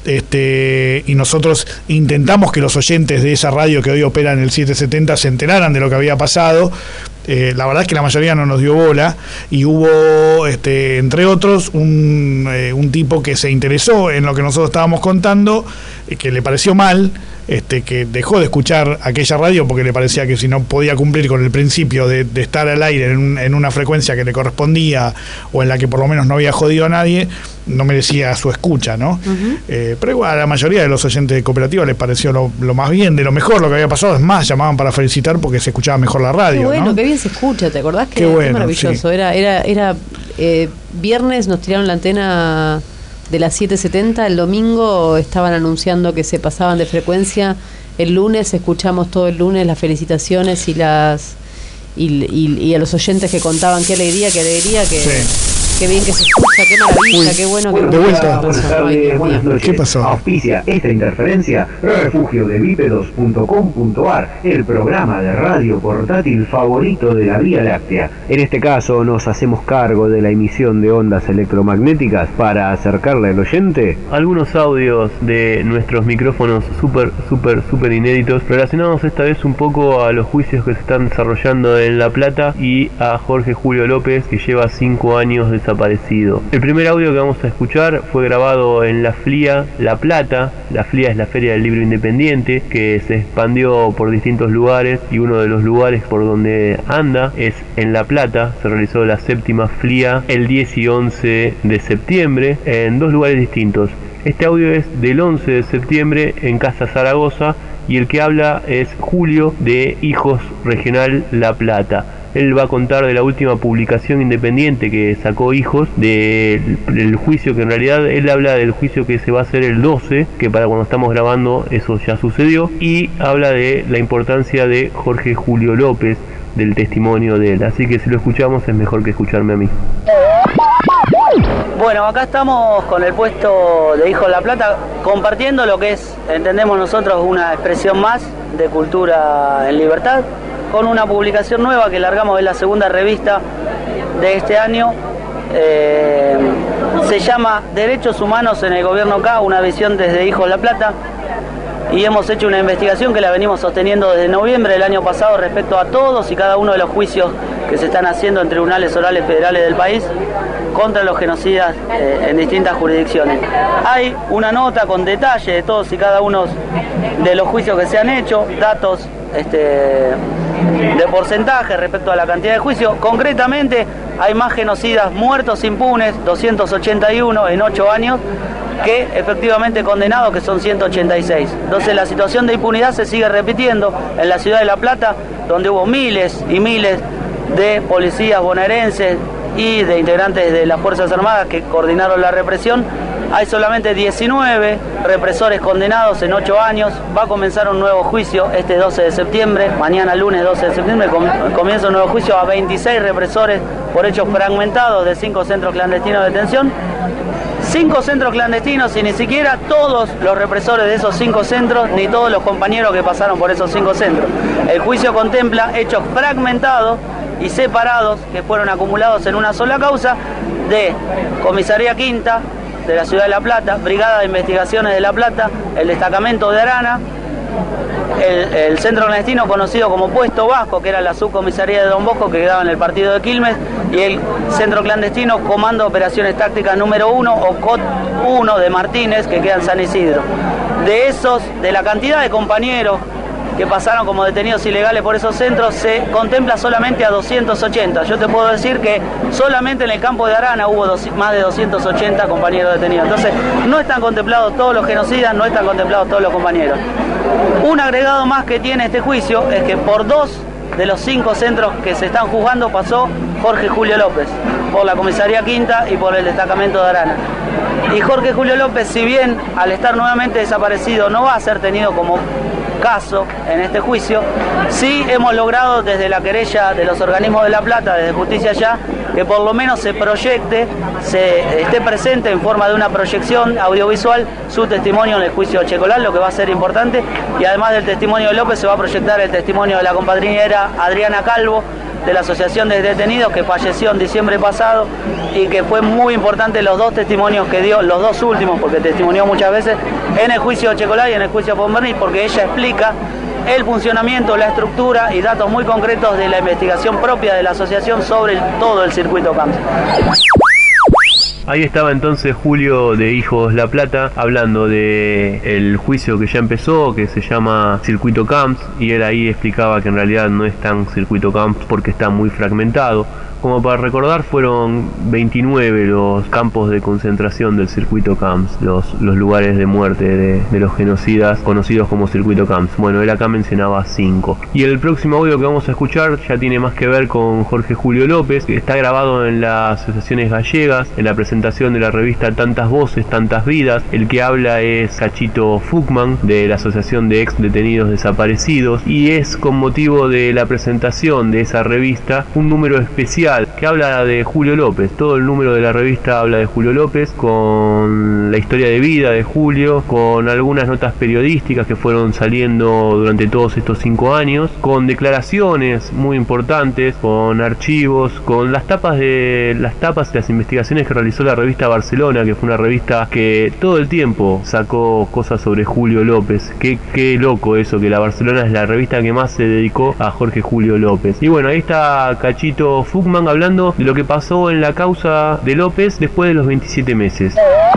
S3: este, y nosotros intentamos que los oyentes de esa radio que hoy opera en el setecientos setenta se enteraran de lo que había pasado. Eh, la verdad es que la mayoría no nos dio bola y hubo, este, entre otros, un, eh, un tipo que se interesó en lo que nosotros estábamos contando, eh, que le pareció mal, este, que dejó de escuchar aquella radio porque le parecía que si no podía cumplir con el principio de, de estar al aire en, un, en una frecuencia que le correspondía o en la que por lo menos no había jodido a nadie, no merecía su escucha, ¿no? Uh-huh. Eh, pero igual a la mayoría de los oyentes de cooperativa les pareció lo, lo más bien, de lo mejor lo que había pasado. Es más, llamaban para felicitar porque se escuchaba mejor la radio.
S4: Qué bueno,
S3: ¿no?
S4: Qué bien se escucha, ¿te acordás? Que
S3: qué bueno,
S4: qué maravilloso.
S3: Sí.
S4: Era, era, era eh, viernes nos tiraron la antena de las siete setenta, el domingo estaban anunciando que se pasaban de frecuencia, el lunes escuchamos todo el lunes las felicitaciones y las y, y, y a los oyentes que contaban qué alegría, qué alegría, que sí. Qué bien que se escucha, qué maravilla, Uy, qué bueno que...
S3: De vuelta.
S7: Buenas tardes, buenas noches.
S3: ¿Qué pasó?
S7: Auspicia esta interferencia refugio de bípedos punto com punto ar, el programa de radio portátil favorito de la Vía Láctea. En este caso nos hacemos cargo de la emisión de ondas electromagnéticas para acercarle al oyente
S8: algunos audios de nuestros micrófonos súper, súper, súper inéditos, relacionados esta vez un poco a los juicios que se están desarrollando en La Plata y a Jorge Julio López, que lleva cinco años desaparecido. El primer audio que vamos a escuchar fue grabado en la FLIA La Plata. La FLIA es la Feria del Libro Independiente, que se expandió por distintos lugares, y uno de los lugares por donde anda es en La Plata. Se realizó la séptima FLIA el diez y once de septiembre en dos lugares distintos. Este audio es del once de septiembre en Casa Zaragoza y el que habla es Julio de Hijos Regional La Plata. Él va a contar de la última publicación independiente que sacó Hijos, del de, juicio que en realidad él habla del juicio que se va a hacer el doce, que para cuando estamos grabando eso ya sucedió, y habla de la importancia de Jorge Julio López, del testimonio de él. Así que si lo escuchamos es mejor que escucharme a mí.
S9: Bueno, acá estamos con el puesto de Hijos La Plata, compartiendo lo que es, entendemos nosotros, una expresión más de cultura en libertad, con una publicación nueva que largamos, en la segunda revista de este año. Eh, se llama Derechos Humanos en el Gobierno K, una visión desde Hijos La Plata, y hemos hecho una investigación que la venimos sosteniendo desde noviembre del año pasado respecto a todos y cada uno de los juicios que se están haciendo en tribunales orales federales del país contra los genocidas eh, en distintas jurisdicciones. Hay una nota con detalle de todos y cada uno de los juicios que se han hecho, datos este, de porcentaje respecto a la cantidad de juicios. Concretamente, hay más genocidas muertos impunes, doscientos ochenta y uno en ocho años, que efectivamente condenados, que son ciento ochenta y seis. Entonces la situación de impunidad se sigue repitiendo en la ciudad de La Plata, donde hubo miles y miles de policías bonaerenses y de integrantes de las Fuerzas Armadas que coordinaron la represión. Hay solamente diecinueve represores condenados en ocho años. Va a comenzar un nuevo juicio este doce de septiembre. Mañana lunes doce de septiembre comienza un nuevo juicio a veintiséis represores por hechos fragmentados de cinco centros clandestinos de detención. Cinco centros clandestinos y ni siquiera todos los represores de esos cinco centros, ni todos los compañeros que pasaron por esos cinco centros. El juicio contempla hechos fragmentados y separados que fueron acumulados en una sola causa de Comisaría Quinta de la Ciudad de La Plata, Brigada de Investigaciones de La Plata, el Destacamento de Arana, el, el centro clandestino conocido como Puesto Vasco, que era la subcomisaría de Don Bosco, que quedaba en el partido de Quilmes, y el centro clandestino Comando de Operaciones Tácticas número uno o C O T uno de Martínez, que queda en San Isidro. De esos, de la cantidad de compañeros que pasaron como detenidos ilegales por esos centros, se contempla solamente a doscientos ochenta. Yo te puedo decir que solamente en el campo de Arana hubo dos, más de doscientos ochenta compañeros detenidos. Entonces, no están contemplados todos los genocidas, no están contemplados todos los compañeros. Un agregado más que tiene este juicio es que por dos de los cinco centros que se están juzgando pasó Jorge Julio López, por la comisaría Quinta y por el destacamento de Arana. Y Jorge Julio López, si bien al estar nuevamente desaparecido no va a ser tenido como caso en este juicio, sí hemos logrado desde la querella de los organismos de La Plata, desde Justicia Ya, que por lo menos se proyecte, se esté presente en forma de una proyección audiovisual su testimonio en el juicio Checolal, lo que va a ser importante, y además del testimonio de López se va a proyectar el testimonio de la compañera Adriana Calvo, de la Asociación de Detenidos, que falleció en diciembre pasado, y que fue muy importante los dos testimonios que dio, los dos últimos, porque testimonió muchas veces en el juicio Checolay y en el juicio Pomberni, porque ella explica el funcionamiento, la estructura y datos muy concretos de la investigación propia de la asociación sobre el, todo el circuito Camps.
S8: Ahí estaba entonces Julio de Hijos La Plata hablando de el juicio que ya empezó, que se llama Circuito Camps, y él ahí explicaba que en realidad no es tan Circuito Camps porque está muy fragmentado. Como para recordar, fueron veintinueve los campos de concentración del Circuito Camps, los, los lugares de muerte de, de los genocidas conocidos como Circuito Camps. Bueno, él acá mencionaba cinco. Y el próximo audio que vamos a escuchar ya tiene más que ver con Jorge Julio López, que está grabado en las asociaciones gallegas, en la presentación de la revista Tantas Voces, Tantas Vidas. El que habla es Cachito Fuchman, de la Asociación de Ex Detenidos Desaparecidos, y es con motivo de la presentación de esa revista un número especial que habla de Julio López. Todo el número de la revista habla de Julio López, con la historia de vida de Julio, con algunas notas periodísticas que fueron saliendo durante todos estos cinco años, con declaraciones muy importantes, con archivos, con las tapas de las tapas y las investigaciones que realizó la revista Barcelona, que fue una revista que todo el tiempo sacó cosas sobre Julio López. Qué, qué loco eso, que la Barcelona es la revista que más se dedicó a Jorge Julio López. Y bueno, ahí está Cachito Fuchman hablando de lo que pasó en la causa de López después de los veintisiete meses.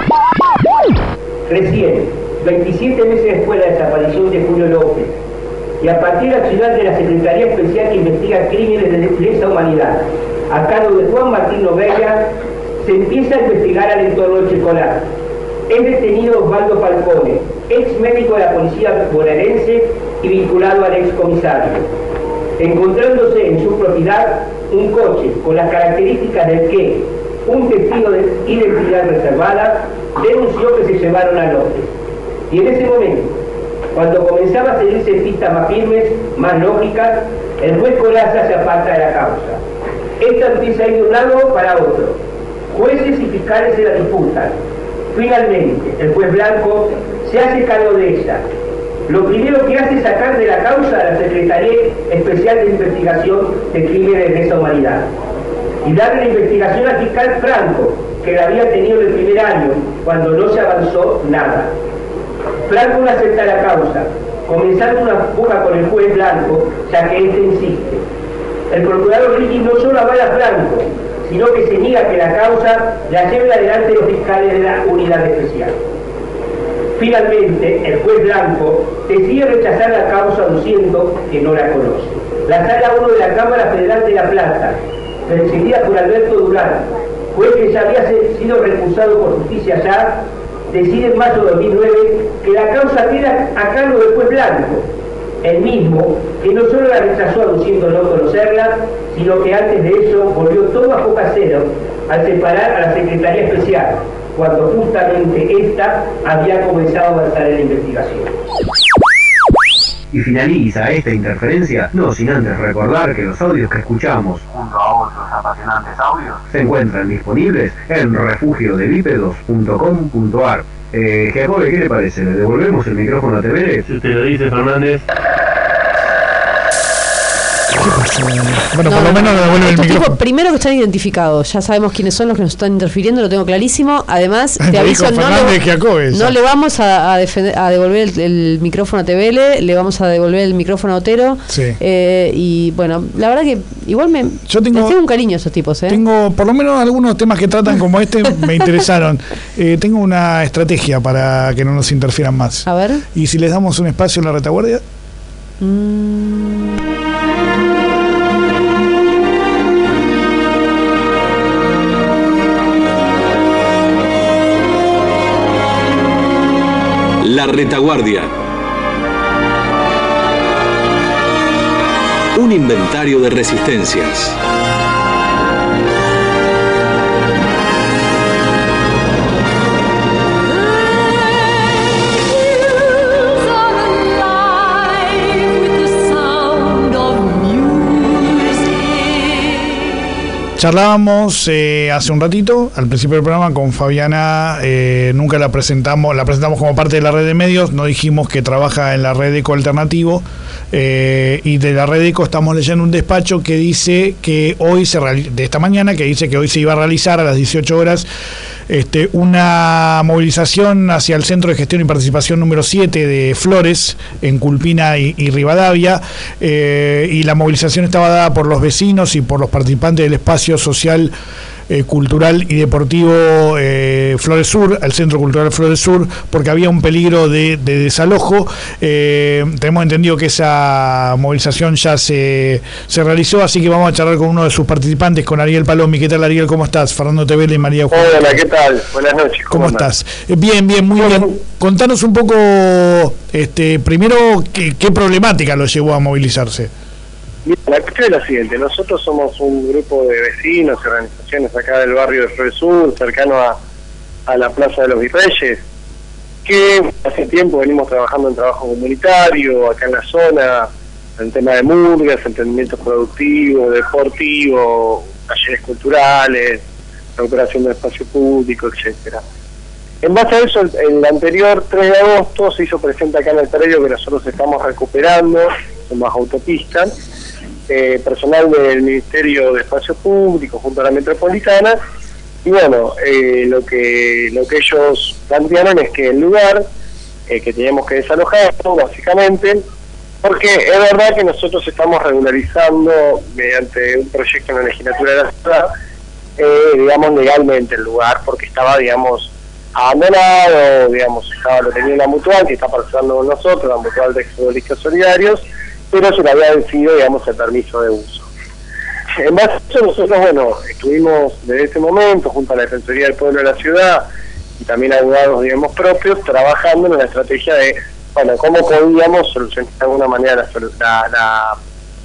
S10: Recién, veintisiete meses después de la desaparición de Julio López, y a partir del accionar de la Secretaría Especial que investiga crímenes de lesa humanidad, a cargo de Juan Martín Nogueira, se empieza a investigar al entorno del Checolá. Es detenido Osvaldo Falcone, ex médico de la policía bonaerense y vinculado al ex comisario, encontrándose en su propiedad un coche con las características del que un testigo de identidad reservada denunció que se llevaron a López. Y en ese momento, cuando comenzaba a seguirse pistas más firmes, más lógicas, el juez Corazza se aparta de la causa. Esta empieza a ir de un lado para otro. Jueces y fiscales se la disputan. Finalmente, el juez Blanco se hace cargo de ella. Lo primero que hace es sacar de la causa a la Secretaría Especial de Investigación de Crímenes de Lesa Humanidad y darle la investigación al fiscal Franco, que la había tenido en el primer año, cuando no se avanzó nada. Franco no acepta la causa, comenzando una puja con el juez Blanco, ya que éste insiste. El procurador Ricky no solo avala a Franco, sino que se niega que la causa la lleven adelante los fiscales de la unidad especial. Finalmente, el juez Blanco decide rechazar la causa aduciendo que no la conoce. La sala uno de la Cámara Federal de La Plata, presidida por Alberto Durán, juez que ya había sido recusado por Justicia Ya, decide en mayo de dos mil nueve que la causa queda a cargo del juez Blanco, el mismo que no solo la rechazó aduciendo no conocerla, sino que antes de eso volvió todo a foca cero al separar a la Secretaría Especial, cuando justamente esta había comenzado a avanzar en la investigación.
S7: Y finaliza esta interferencia, no sin antes recordar que los audios que escuchamos, junto a otros apasionantes audios, se encuentran disponibles en refugio de bípedos punto com punto ar. Eh, Jacobe, ¿qué le parece? ¿Le devolvemos el micrófono a T V?
S8: Si usted lo dice, Fernández.
S3: ¿Qué Bueno, no, por lo menos no, devuelve el micrófono.
S4: Tipos, primero que están identificados, ya sabemos quiénes son los que nos están interfiriendo, lo tengo clarísimo. Además, te aviso, no le, no le vamos a, a, defender, a devolver el, el micrófono a T V L, le vamos a devolver el micrófono a Otero.
S3: Sí.
S4: Eh, y bueno, la verdad que igual me
S3: Yo tengo,
S4: les tengo un cariño a esos tipos. ¿eh?
S3: Tengo por lo menos algunos temas que tratan como este, me interesaron. Eh, tengo una estrategia para que no nos interfieran más.
S4: A ver.
S3: ¿Y si les damos un espacio en la retaguardia? Mm.
S1: La retaguardia. Un inventario de resistencias.
S3: Charlábamos eh, hace un ratito, al principio del programa, con Fabiana. Eh, nunca la presentamos, la presentamos como parte de la red de medios. No dijimos que trabaja en la red Eco Alternativo. Eh, y de la red Eco estamos leyendo un despacho que dice que hoy, se de esta mañana, que dice que hoy se iba a realizar a las dieciocho horas este, una movilización hacia el Centro de Gestión y Participación número siete de Flores, en Culpina y, y Rivadavia. Eh, y la movilización estaba dada por los vecinos y por los participantes del espacio social, eh, cultural y deportivo eh, Flores Sur, el Centro Cultural Flores Sur, porque había un peligro de, de desalojo. Eh, tenemos entendido que esa movilización ya se, se realizó, así que vamos a charlar con uno de sus participantes, con Ariel Palomi. ¿Qué tal, Ariel? ¿Cómo estás? Fernando Tevele y María Eugenia.
S11: Hola, ¿qué tal? Buenas noches.
S3: ¿Cómo, ¿Cómo estás? Eh, bien, bien, muy bien. Contanos un poco, este, primero, qué, qué problemática lo llevó a movilizarse.
S11: Mira, la cuestión es la siguiente: nosotros somos un grupo de vecinos y organizaciones acá del barrio de Flores Sur, cercano a, a la Plaza de los Virreyes, que hace tiempo venimos trabajando en trabajo comunitario, acá en la zona, en tema de murgas, emprendimientos productivos, deportivos, talleres culturales, recuperación del espacio público, etcétera. En base a eso, el, el anterior tres de agosto se hizo presente acá en el predio que nosotros estamos recuperando, somos autopistas, eh, personal del Ministerio de Espacio Público junto a la Metropolitana, y bueno, eh, lo que lo que ellos plantearon es que el lugar eh, que teníamos que desalojarlo, básicamente, porque es verdad que nosotros estamos regularizando mediante un proyecto en la legislatura de la ciudad, eh, digamos, legalmente el lugar, porque estaba, digamos, abandonado, digamos, estaba, lo tenía una mutual que está participando con nosotros, la mutual de exfutbolistas solidarios, pero se le había vencido, digamos, el permiso de uso. En base a eso, nosotros, bueno, estuvimos desde ese momento, junto a la Defensoría del Pueblo de la ciudad, y también abogados, digamos, propios, trabajando en la estrategia de, bueno, cómo podíamos solucionar de alguna manera la, la, la,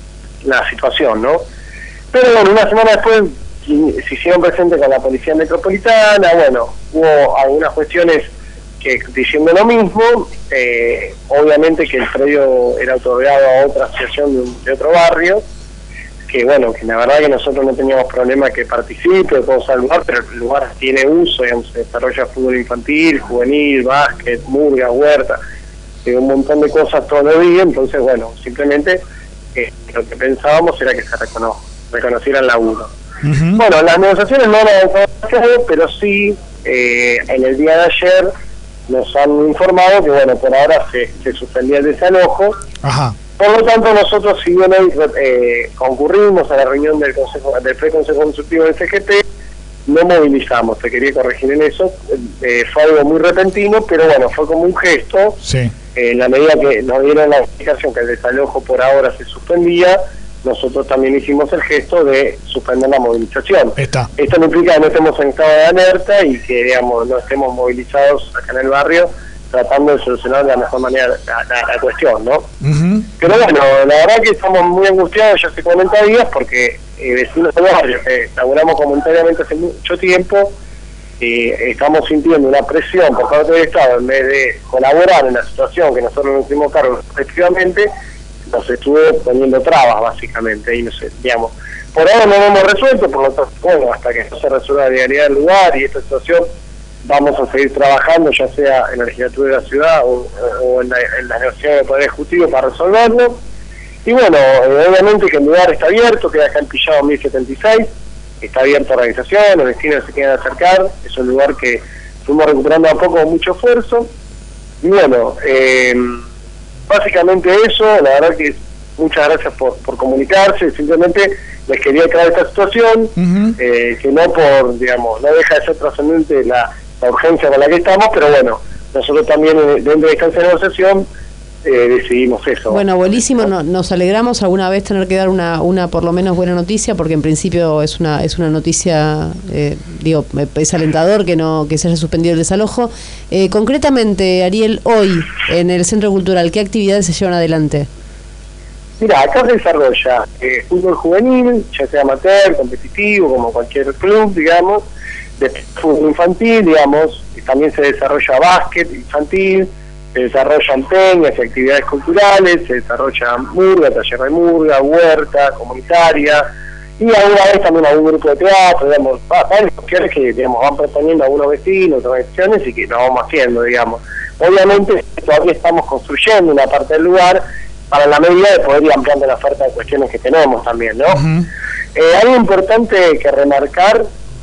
S11: la situación, ¿no? Pero bueno, una semana después se hicieron presentes con la Policía Metropolitana, bueno, hubo algunas cuestiones que diciendo lo mismo, eh, obviamente que el predio era otorgado a otra asociación de, un, de otro barrio, que bueno, que la verdad que nosotros no teníamos problema que participe, podemos usar el lugar, pero el lugar tiene uso, digamos, se desarrolla fútbol infantil, juvenil, básquet, murga, huerta, eh, un montón de cosas todos los días, entonces bueno, simplemente eh, lo que pensábamos era que se recono reconociera el laburo. Uh-huh. Bueno, las negociaciones no han avanzado, pero sí, eh, en el día de ayer nos han informado que bueno, por ahora se, se suspendía el desalojo. Ajá. Por lo tanto, nosotros, si bien hoy eh, concurrimos a la reunión del consejo del pre-consejo consultivo del C G T, no movilizamos, te quería corregir en eso, eh, fue algo muy repentino, pero bueno, fue como un gesto, sí. eh, en la medida que nos dieron la explicación que el desalojo por ahora se suspendía, nosotros también hicimos el gesto de suspender la movilización. Está. Esto no implica que no estemos en estado de alerta y que, digamos, no estemos movilizados acá en el barrio tratando de solucionar de la mejor manera la, la, la cuestión, ¿no? Uh-huh. Pero bueno, la verdad que estamos muy angustiados ya hace cuarenta días porque eh, vecinos del barrio que laburamos comunitariamente hace mucho tiempo, eh, estamos sintiendo una presión por parte del Estado en vez de colaborar en la situación que nosotros nos hicimos cargo efectivamente, nos estuvo poniendo trabas básicamente y no sé, digamos, por ahora no lo hemos resuelto, por lo tanto, bueno, hasta que no se resuelva la realidad del lugar y esta situación vamos a seguir trabajando, ya sea en la legislatura de la ciudad o, o en, la, en las negociaciones del Poder Ejecutivo para resolverlo. Y Y bueno, eh, obviamente que el lugar está abierto, queda acá en Pillado mil setenta y seis, está abierto a organizaciones, los vecinos se quieren acercar, es un lugar que fuimos recuperando a poco con mucho esfuerzo. Y bueno, eh, básicamente eso, la verdad que muchas gracias por, por comunicarse, simplemente les quería aclarar esta situación, uh-huh. eh, que no por, digamos, no deja de ser trascendente la, la urgencia con la que estamos, pero bueno, nosotros también dentro de esta negociación eh, decidimos eso.
S4: Bueno, buenísimo, no, nos alegramos alguna vez tener que dar una, una por lo menos buena noticia, porque en principio es una es una noticia, eh, digo, es alentador que no que se haya suspendido el desalojo. Eh, concretamente, Ariel, hoy en el Centro Cultural, ¿qué actividades se llevan adelante?
S11: Mira, acá se desarrolla eh, fútbol juvenil, ya sea amateur, competitivo, como cualquier club, digamos, de fútbol infantil, digamos, y también se desarrolla básquet infantil, se desarrollan peñas y actividades culturales, se desarrolla murga, taller de murga, huerta, comunitaria, y alguna vez también algún grupo de teatro, digamos, varias cuestiones que, digamos, van proponiendo algunos vecinos, organizaciones, y que lo vamos haciendo, digamos. Obviamente todavía estamos construyendo una parte del lugar, para la medida de poder ir ampliando la oferta de cuestiones que tenemos también, ¿no? Uh-huh. Eh, algo importante que remarcar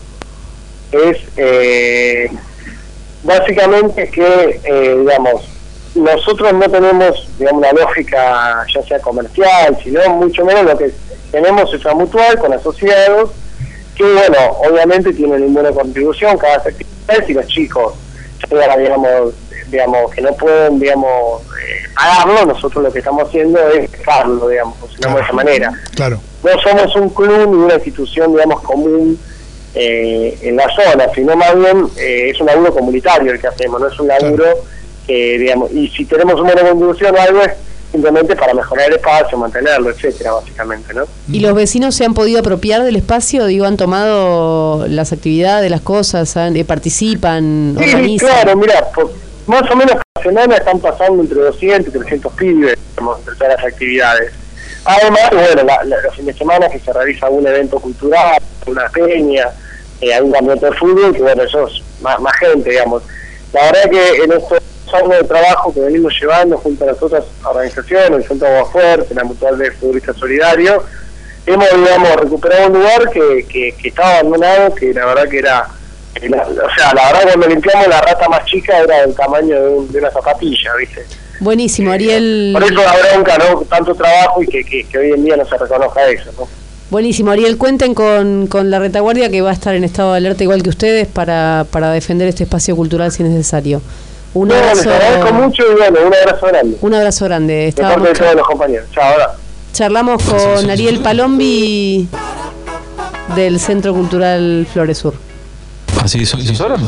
S11: es, eh, básicamente que, eh, digamos, nosotros no tenemos, digamos, una lógica ya sea comercial, sino mucho menos lo que tenemos es una mutual con asociados, que, bueno, obviamente tienen una buena contribución cada actividad, y los chicos, ya, digamos, digamos, que no pueden, digamos, eh, pagarlo, nosotros lo que estamos haciendo es pagarlo, digamos, funcionamos claro. de esa manera.
S3: Claro.
S11: No somos un club ni una institución, digamos, común eh, en la zona, sino más bien eh, es un laburo comunitario el que hacemos, no es un laburo claro. que, digamos, y si tenemos una buena contribución o algo es simplemente para mejorar el espacio, mantenerlo, etcétera, básicamente, ¿no?
S4: ¿Y los vecinos se han podido apropiar del espacio? Digo, ¿han tomado las actividades, las cosas, han, eh, participan,
S11: sí,
S4: organizan?
S11: Claro, mira, por, más o menos por semana están pasando entre doscientos y trescientos pibes, digamos, entre todas las actividades. Además, bueno, la, la, los fines de semana que se realiza algún evento cultural, una peña, eh, algún campeonato de fútbol, que bueno, eso es más, más gente, digamos. La verdad que en estos años de trabajo que venimos llevando junto a las otras organizaciones, el Centro Agua Fuerte, la Mutual de Futbolistas Solidarios, hemos, digamos, recuperado un lugar que, que, que estaba abandonado, que la verdad que era, que la, o sea, la verdad cuando limpiamos la rata más chica era del tamaño de, un, de una zapatilla, ¿viste?
S4: Buenísimo, Ariel.
S11: Por eso la bronca, ¿no? Tanto trabajo y que, que, que hoy en día no se reconozca eso, ¿no?
S4: Buenísimo, Ariel, cuenten con, con la retaguardia, que va a estar en estado de alerta igual que ustedes para, para defender este espacio cultural si es necesario. Un
S11: no,
S4: abrazo.
S11: Les agradezco mucho y bueno, un abrazo grande.
S4: Un abrazo grande.
S11: De parte de todos los compañeros. Chao, ahora.
S4: Charlamos con Ariel Palombi del Centro Cultural Flores Sur.
S1: ¿Así soy ahora?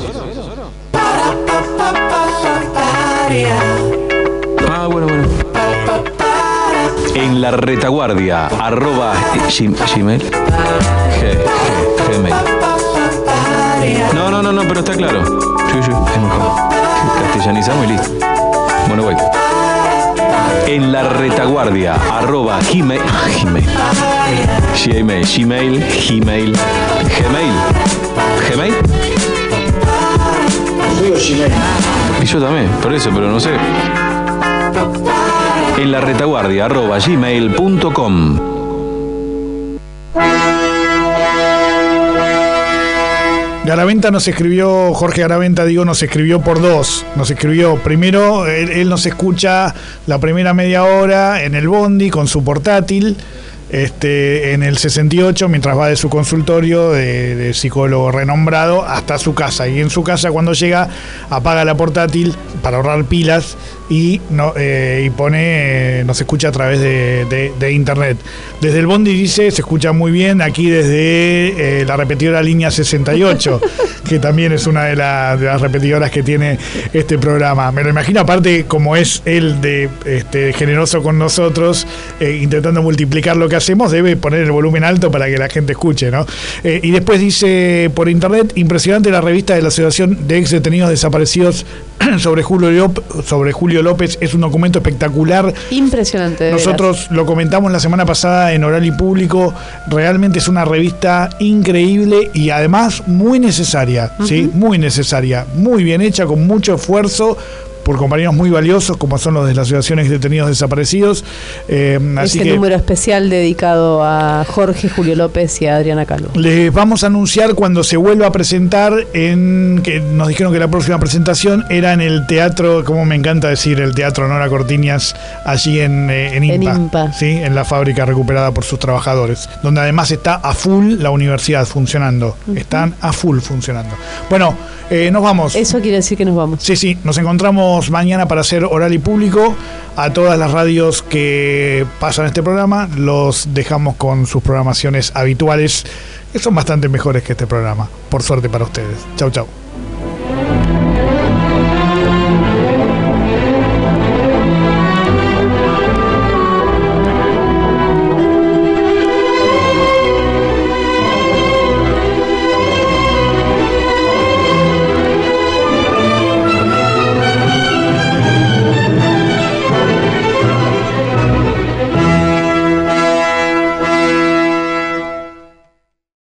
S1: Ah, bueno, bueno. En la retaguardia, arroba gmail. G, G, Gmail. No, no, no, no, pero está claro. Sí, sí, es mejor. Castellanizamos y listo. Bueno, voy. En la retaguardia, arroba gmail. Gmail. Gmail, Gmail, Gmail. Gmail. Gmail.
S3: Digo Gmail.
S1: Y yo también, por eso, pero no sé. En la retaguardia, arroba gmail punto com.
S3: Garaventa nos escribió, Jorge Garaventa, digo, nos escribió por dos. Nos escribió, primero, él, él nos escucha la primera media hora en el bondi con su portátil, este, en el sesenta y ocho, mientras va de su consultorio de, de psicólogo renombrado hasta su casa. Y en su casa, cuando llega, apaga la portátil para ahorrar pilas y no eh, y pone, eh, nos escucha a través de, de, de internet. Desde el bondi dice, se escucha muy bien, aquí desde eh, la repetidora línea sesenta y ocho, que también es una de, la, de las repetidoras que tiene este programa. Me lo imagino, aparte, como es él de este, generoso con nosotros, eh, intentando multiplicar lo que hacemos, debe poner el volumen alto para que la gente escuche, ¿no? Eh, y después dice por internet, impresionante la revista de la Asociación de Ex Detenidos Desaparecidos sobre Julio López, sobre Julio López, es un documento espectacular.
S4: Impresionante.
S3: Nosotros lo comentamos la semana pasada en Oral y Público, realmente es una revista increíble y además muy necesaria, uh-huh. ¿sí? Muy necesaria, muy bien hecha, con mucho esfuerzo, por compañeros muy valiosos, como son los de las asociaciones de detenidos desaparecidos. Eh, así
S4: este
S3: que
S4: número especial dedicado a Jorge, Julio López y a Adriana Calvo.
S3: les vamos a anunciar cuando se vuelva a presentar, en que nos dijeron que la próxima presentación era en el teatro, como me encanta decir, el Teatro Nora Cortiñas, allí en, eh, en IMPA,
S4: En IMPA.
S3: ¿sí? En la fábrica recuperada por sus trabajadores, donde además está a full la universidad funcionando. Uh-huh. Están a full funcionando. Bueno, eh, nos vamos.
S4: Eso quiere decir que nos vamos.
S3: Sí, sí, nos encontramos mañana para hacer Oral y Público. A todas las radios que pasan este programa los dejamos con sus programaciones habituales, que son bastante mejores que este programa, por suerte para ustedes. Chau, chau.